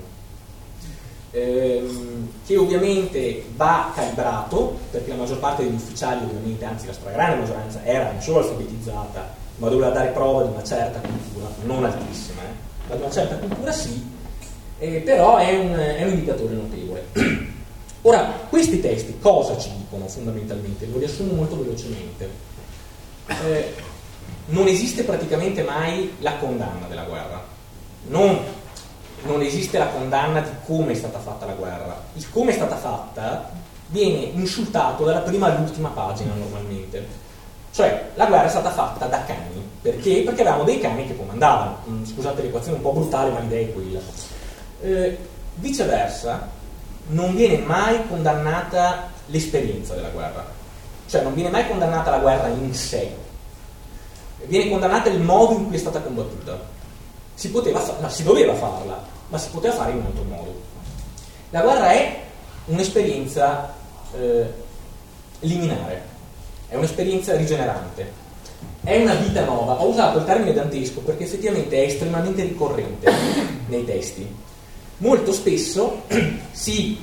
che ovviamente va calibrato, perché la maggior parte degli ufficiali ovviamente, anzi la stragrande maggioranza, era non solo alfabetizzata, ma doveva dare prova di una certa cultura, non altissima, ma di una certa cultura sì, però è un indicatore notevole. Ora, questi testi cosa ci dicono fondamentalmente? Lo riassumo molto velocemente. Non esiste praticamente mai la condanna della guerra, non esiste la condanna di come è stata fatta la guerra. Il come è stata fatta viene insultato dalla prima all'ultima pagina normalmente, cioè la guerra è stata fatta da cani. Perché? Perché avevamo dei cani che comandavano. Scusate l'equazione un po' brutale, ma l'idea è quella. Viceversa, non viene mai condannata l'esperienza della guerra, cioè non viene mai condannata la guerra in sé, viene condannata il modo in cui è stata combattuta. Si doveva farla, ma si poteva fare in un altro modo. La guerra è un'esperienza liminare, è un'esperienza rigenerante, è una vita nuova. Ho usato il termine dantesco perché effettivamente è estremamente ricorrente nei testi. Molto spesso si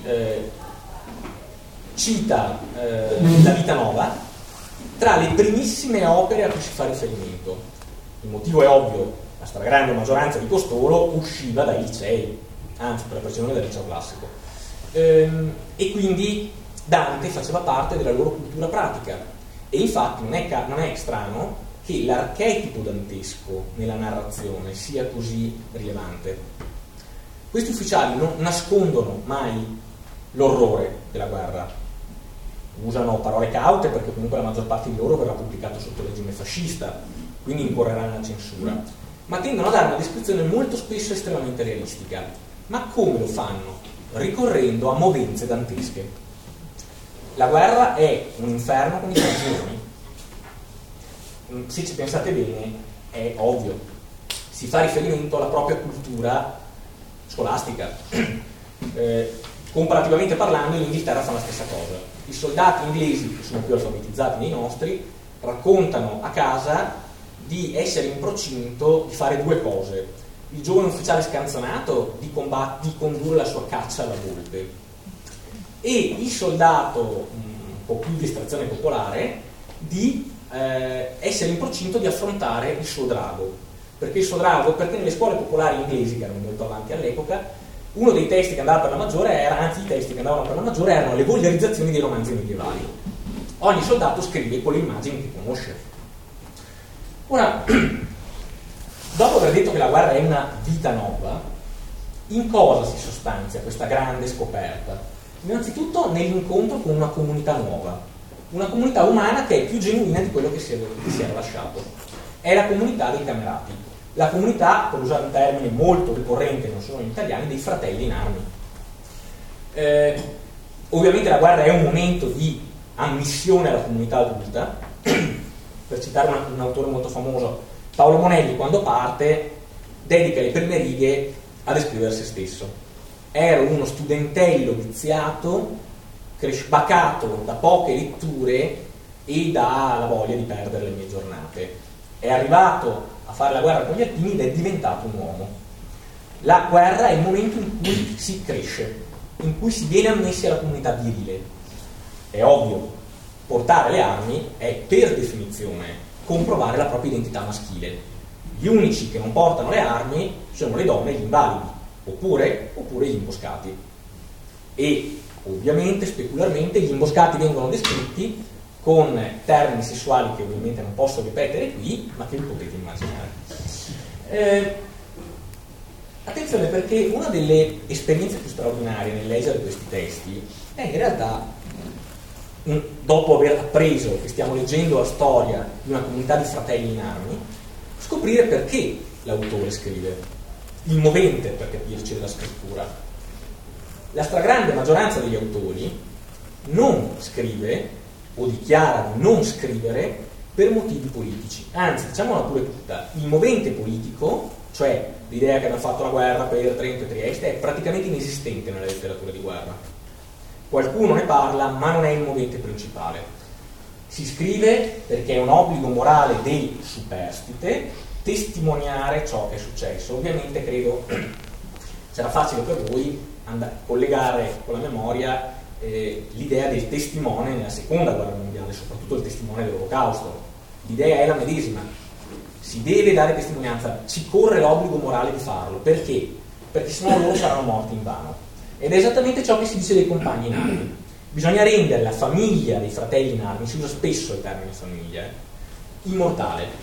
cita la vita nuova tra le primissime opere a cui si fa riferimento. Il motivo è ovvio: la stragrande maggioranza di costoro usciva dai licei, anzi per la precisione dal liceo classico, e quindi Dante faceva parte della loro cultura pratica. E infatti non è strano che l'archetipo dantesco nella narrazione sia così rilevante. Questi ufficiali non nascondono mai l'orrore della guerra, usano parole caute perché comunque la maggior parte di loro verrà pubblicato sotto il regime fascista, quindi incorrerà nella censura, ma tendono a dare una descrizione molto spesso estremamente realistica. Ma come lo fanno? Ricorrendo a movenze dantesche. La guerra è un inferno con i prigionieri. Se ci pensate bene è ovvio, si fa riferimento alla propria cultura scolastica. Comparativamente parlando, in Inghilterra fa la stessa cosa. I soldati inglesi, che sono più alfabetizzati dei nostri, raccontano a casa di essere in procinto di fare due cose: il giovane ufficiale scanzonato di condurre la sua caccia alla volpe, e il soldato un po' più di estrazione popolare di essere in procinto di affrontare il suo drago. Perché il suo drago? Perché nelle scuole popolari inglesi, che erano molto avanti all'epoca, uno dei testi che andava per la maggiore i testi che andavano per la maggiore erano le volgarizzazioni dei romanzi medievali. Ogni soldato scrive con le immagini che conosce. Ora, dopo aver detto che la guerra è una vita nuova, in cosa si sostanzia questa grande scoperta? Innanzitutto nell'incontro con una comunità nuova, una comunità umana che è più genuina di quello che si era lasciato. È la comunità dei camerati, la comunità, per usare un termine molto ricorrente non solo negli italiani, dei fratelli in armi. Ovviamente la guerra è un momento di ammissione alla comunità adulta. Per citare un autore molto famoso, Paolo Monelli, quando parte, dedica le prime righe a descrivere se stesso. Ero uno studentello viziato, bacato da poche letture e dalla voglia di perdere le mie giornate. È arrivato a fare la guerra con gli alpini ed è diventato un uomo. La guerra è il momento in cui si cresce, in cui si viene ammessi alla comunità virile. È ovvio, portare le armi è per definizione comprovare la propria identità maschile. Gli unici che non portano le armi sono le donne e gli invalidi, oppure gli imboscati. E ovviamente, specularmente, gli imboscati vengono descritti con termini sessuali che ovviamente non posso ripetere qui, ma che vi potete immaginare. Attenzione, perché una delle esperienze più straordinarie nel leggere questi testi è in realtà, dopo aver appreso che stiamo leggendo la storia di una comunità di fratelli in armi, scoprire perché l'autore scrive, il movente, per capirci, della scrittura. La stragrande maggioranza degli autori non scrive o dichiara di non scrivere per motivi politici, anzi, diciamola pure tutta, il movente politico, cioè l'idea che abbiamo fatto la guerra per Trento e Trieste, è praticamente inesistente nella letteratura di guerra. Qualcuno ne parla, ma non è il movente principale. Si scrive perché è un obbligo morale del superstite testimoniare ciò che è successo. Ovviamente credo sarà facile per voi collegare con la memoria l'idea del testimone nella seconda guerra mondiale, soprattutto il testimone dell'Olocausto. L'idea è la medesima: si deve dare testimonianza, ci corre l'obbligo morale di farlo. Perché? Perché sennò loro saranno morti invano. Ed è esattamente ciò che si dice dei compagni in armi. Bisogna rendere la famiglia dei fratelli in armi, si usa spesso il termine famiglia, immortale.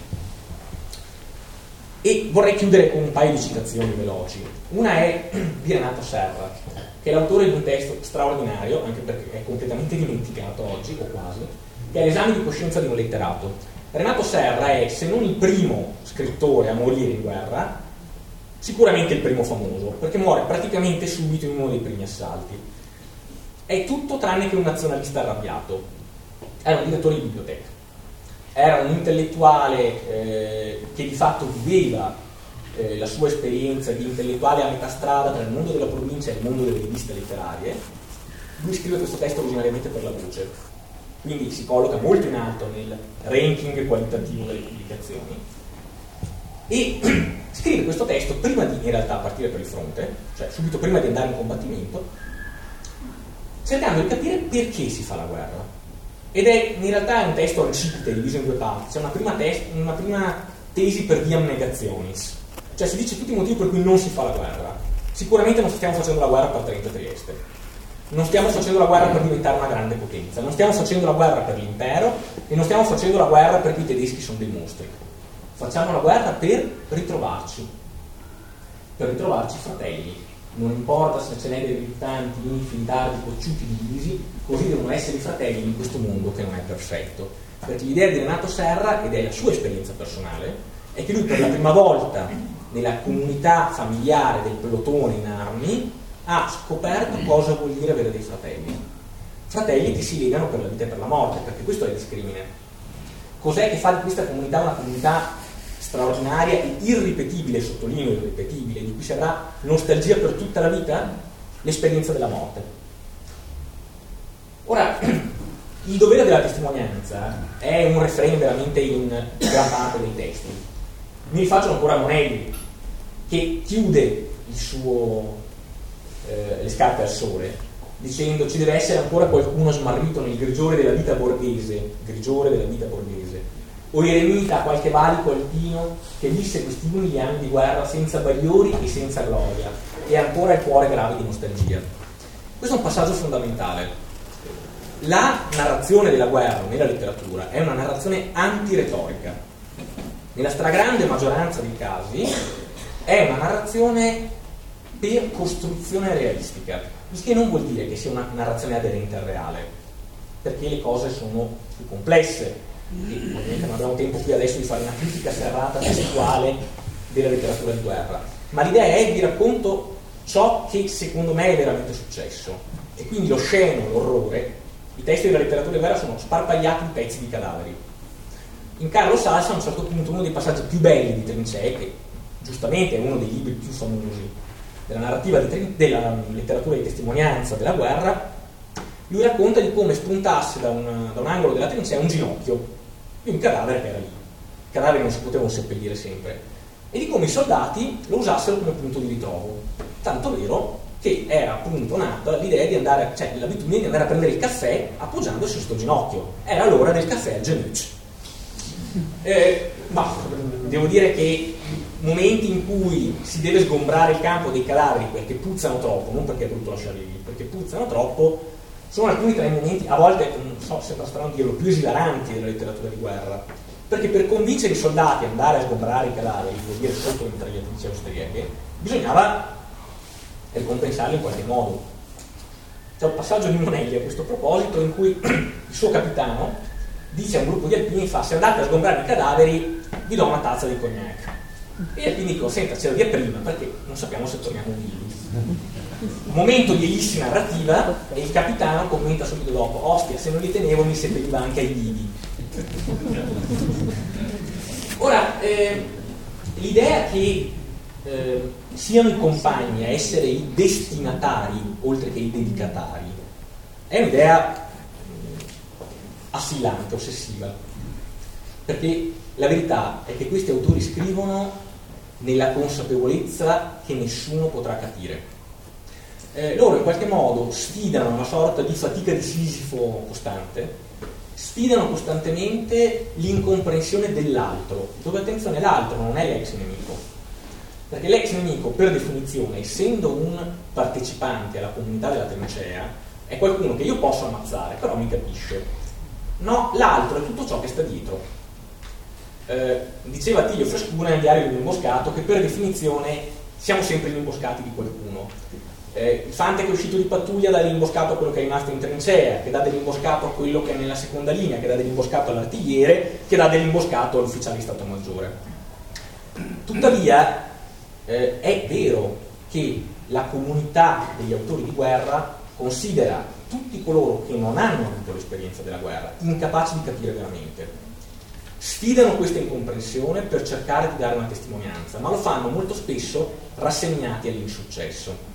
E vorrei chiudere con un paio di citazioni veloci. Una è di Renato Serra, che è l'autore di un testo straordinario, anche perché è completamente dimenticato oggi, o quasi, che è L'esame di coscienza di un letterato. Renato Serra è, se non il primo scrittore a morire in guerra, sicuramente il primo famoso, perché muore praticamente subito in uno dei primi assalti. È tutto tranne che un nazionalista arrabbiato. Era un direttore di biblioteca, era un intellettuale che di fatto viveva la sua esperienza di intellettuale a metà strada tra il mondo della provincia e il mondo delle riviste letterarie. Lui scrive questo testo originariamente per La Voce, quindi si colloca molto in alto nel ranking qualitativo delle pubblicazioni, e scrive questo testo prima di, in realtà, partire per il fronte, cioè subito prima di andare in combattimento, cercando di capire perché si fa la guerra. Ed è in realtà un testo recipite, diviso in due parti. C'è una prima tesi per viam negationis, cioè si dice tutti i motivi per cui non si fa la guerra. Sicuramente non stiamo facendo la guerra per Trento e Trieste, non stiamo facendo la guerra per diventare una grande potenza, non stiamo facendo la guerra per l'impero e non stiamo facendo la guerra perché i tedeschi sono dei mostri. Facciamo la guerra per ritrovarci fratelli. Non importa se ce n'è dei militanti, infiltrati, cocciuti, divisi, così devono essere i fratelli in questo mondo che non è perfetto. Perché l'idea di Renato Serra, ed è la sua esperienza personale, è che lui per la prima volta nella comunità familiare del pelotone in armi ha scoperto cosa vuol dire avere dei fratelli che si legano per la vita e per la morte, perché questo è il discrimine. Cos'è che fa di questa comunità una comunità straordinaria e irripetibile, sottolineo irripetibile, di cui si avrà nostalgia per tutta la vita? L'esperienza della morte. Ora, il dovere della testimonianza è un refrain veramente in gran parte dei testi. Mi rifaccio ancora a Monelli, che chiude le scarpe al sole dicendo: ci deve essere ancora qualcuno smarrito nel grigiore della vita borghese, o eremita a qualche valico alpino che visse questi umili anni di guerra senza bagliori e senza gloria, e ancora il cuore grave di nostalgia. Questo è un passaggio fondamentale. La narrazione della guerra nella letteratura è una narrazione antiretorica. Nella stragrande maggioranza dei casi è una narrazione per costruzione realistica, il che non vuol dire che sia una narrazione aderente al reale, perché le cose sono più complesse. E ovviamente non abbiamo tempo qui adesso di fare una critica serrata testuale della letteratura di guerra, ma l'idea è vi racconto ciò che secondo me è veramente successo, e quindi lo sceno, l'orrore. I testi della letteratura di guerra sono sparpagliati di pezzi di cadaveri. In Carlo Salsa, a un certo punto, uno dei passaggi più belli di Trincee, che giustamente è uno dei libri più famosi della narrativa della letteratura di testimonianza della guerra, lui racconta di come spuntasse da un angolo della trincea un ginocchio di un cadavere che era lì. I cadaveri non si potevano seppellire sempre, e di come i soldati lo usassero come punto di ritrovo, tanto vero che era appunto nata l'idea di andare, cioè l'abitudine di andare a prendere il caffè appoggiandosi su sto ginocchio. Era l'ora del caffè al Genucci. Ma devo dire che momenti in cui si deve sgombrare il campo dei cadaveri perché puzzano troppo, non perché è brutto lasciarli lì, perché puzzano troppo, sono alcuni tra i momenti, a volte, non so, sembra strano dirlo, più esilaranti della letteratura di guerra, perché per convincere i soldati ad andare a sgombrare i cadaveri, vuol dire sotto le mitragliatrici austriache, bisognava ricompensarli in qualche modo. C'è un passaggio di Monelli a questo proposito in cui il suo capitano dice a un gruppo di alpini, se andate a sgombrare i cadaveri vi do una tazza di cognac. E gli alpini dicono, senta, ce la dia prima perché non sappiamo se torniamo vivi. Momento di ellissi narrativa e il capitano commenta subito dopo, ostia, se non li tenevo mi serviva anche ai vivi. Ora, l'idea che siano i compagni a essere i destinatari oltre che i dedicatari è un'idea assillante, ossessiva, perché la verità è che questi autori scrivono nella consapevolezza che nessuno potrà capire. Loro in qualche modo sfidano una sorta di fatica di Sisifo costante, sfidano costantemente l'incomprensione dell'altro, dove attenzione, l'altro non è l'ex nemico, perché l'ex nemico per definizione, essendo un partecipante alla comunità della trincea, è qualcuno che io posso ammazzare, però mi capisce. No, l'altro è tutto ciò che sta dietro. Diceva Attilio Frescuna nel diario di un imboscato che per definizione siamo sempre gli imboscati di qualcuno. Il fante che è uscito di pattuglia dà dell'imboscato a quello che è rimasto in trincea, che dà dell'imboscato a quello che è nella seconda linea, che dà dell'imboscato all'artigliere, che dà dell'imboscato all'ufficiale di Stato Maggiore. Tuttavia è vero che la comunità degli autori di guerra considera tutti coloro che non hanno avuto l'esperienza della guerra incapaci di capire veramente. Sfidano questa incomprensione per cercare di dare una testimonianza, ma lo fanno molto spesso rassegnati all'insuccesso.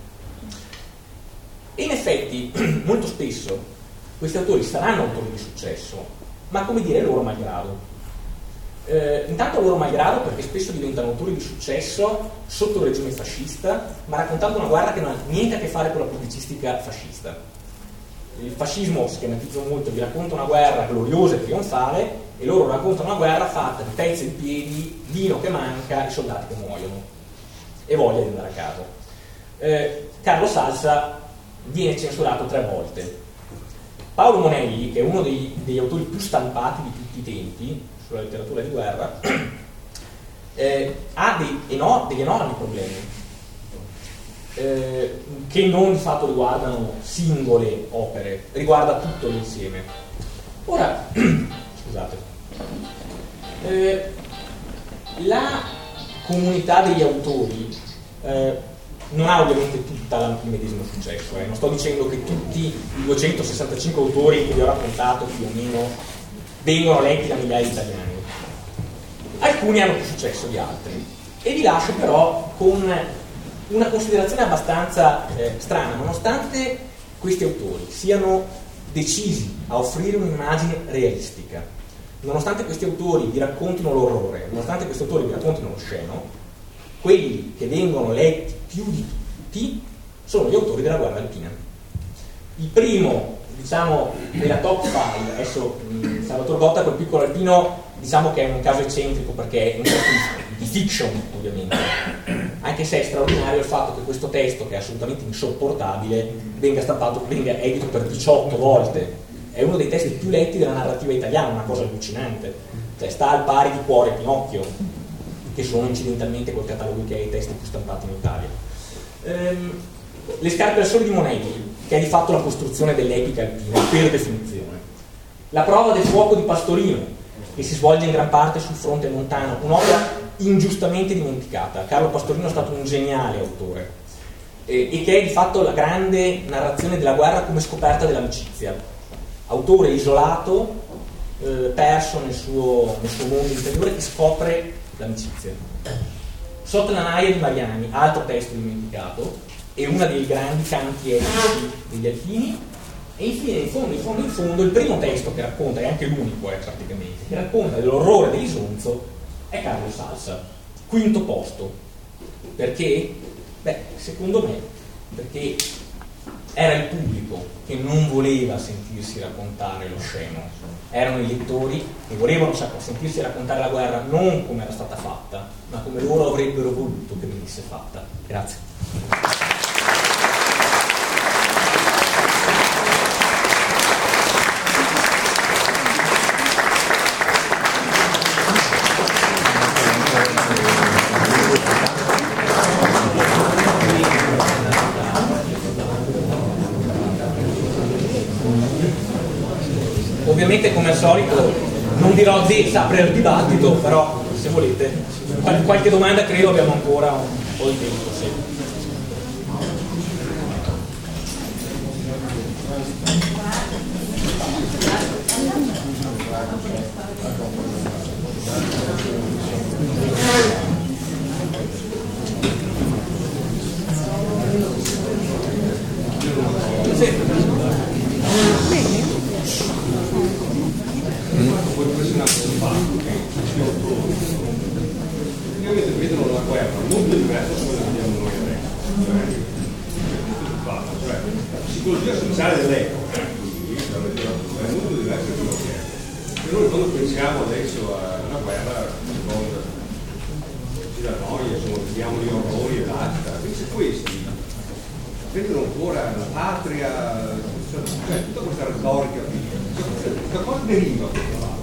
E in effetti, molto spesso, questi autori saranno autori di successo, ma come dire, loro malgrado. Intanto loro malgrado perché spesso diventano autori di successo sotto il regime fascista, ma raccontando una guerra che non ha niente a che fare con la pubblicistica fascista. Il fascismo, schematizzo molto, vi racconta una guerra gloriosa e trionfale e loro raccontano una guerra fatta di pezzi di piedi, vino che manca e soldati che muoiono e voglia di andare a casa. Carlo Salsa viene censurato 3 volte. Paolo Monelli, che è uno degli autori più stampati di tutti i tempi sulla letteratura di guerra, ha degli enormi problemi che non di fatto riguardano singole opere, riguarda tutto l'insieme. Ora, scusate, la comunità degli autori non ha ovviamente tutta il medesimo successo, non sto dicendo che tutti i 265 autori che vi ho raccontato più o meno vengono letti da migliaia di italiani. Alcuni hanno più successo di altri e vi lascio però con una considerazione abbastanza strana. Nonostante questi autori siano decisi a offrire un'immagine realistica, nonostante questi autori vi raccontino l'orrore, nonostante questi autori vi raccontino lo sceno, quelli che vengono letti più di tutti sono gli autori della guerra alpina. Il primo, diciamo, della top 5, adesso Salvatore Botta col piccolo alpino, diciamo che è un caso eccentrico perché è un testo di fiction, ovviamente, anche se è straordinario il fatto che questo testo, che è assolutamente insopportabile, venga edito per 18 volte. È uno dei testi più letti della narrativa italiana, una cosa allucinante, cioè sta al pari di Cuore e Pinocchio, che sono incidentalmente col catalogo che ha i testi più stampati in Italia. Le scarpe al sole di Monelli, che è di fatto la costruzione dell'epica alpina per definizione. La prova del fuoco di Pastorino, che si svolge in gran parte sul fronte montano, un'opera ingiustamente dimenticata. Carlo Pastorino è stato un geniale autore e che è di fatto la grande narrazione della guerra come scoperta dell'amicizia. Autore isolato, perso nel suo mondo interiore, che scopre l'amicizia. Sotto la naia di Mariani, altro testo dimenticato, è uno dei grandi canti epici degli alpini. E infine, in fondo, il primo testo che racconta, e anche l'unico praticamente, che racconta dell'orrore dell'Isonzo è Carlo Salsa, quinto posto. Perché? Beh, secondo me, perché era il pubblico che non voleva sentirsi raccontare lo sceno, erano i lettori che volevano sentirsi raccontare la guerra non come era stata fatta, ma come loro avrebbero voluto che venisse fatta. Grazie. Ovviamente, come al solito, non dirò di aprire il dibattito, però se volete qualche domanda credo abbiamo ancora un po' di tempo. Sì. Vedono la guerra molto diversa da quella che vediamo noi adesso, cioè la psicologia sociale dell'epoca è molto diversa da quello che è. E noi quando pensiamo adesso a una guerra ci dà noia, insomma, vediamo gli orrori e basta, invece questi vedono ancora la patria, cioè tutta questa retorica, da cosa deriva questa?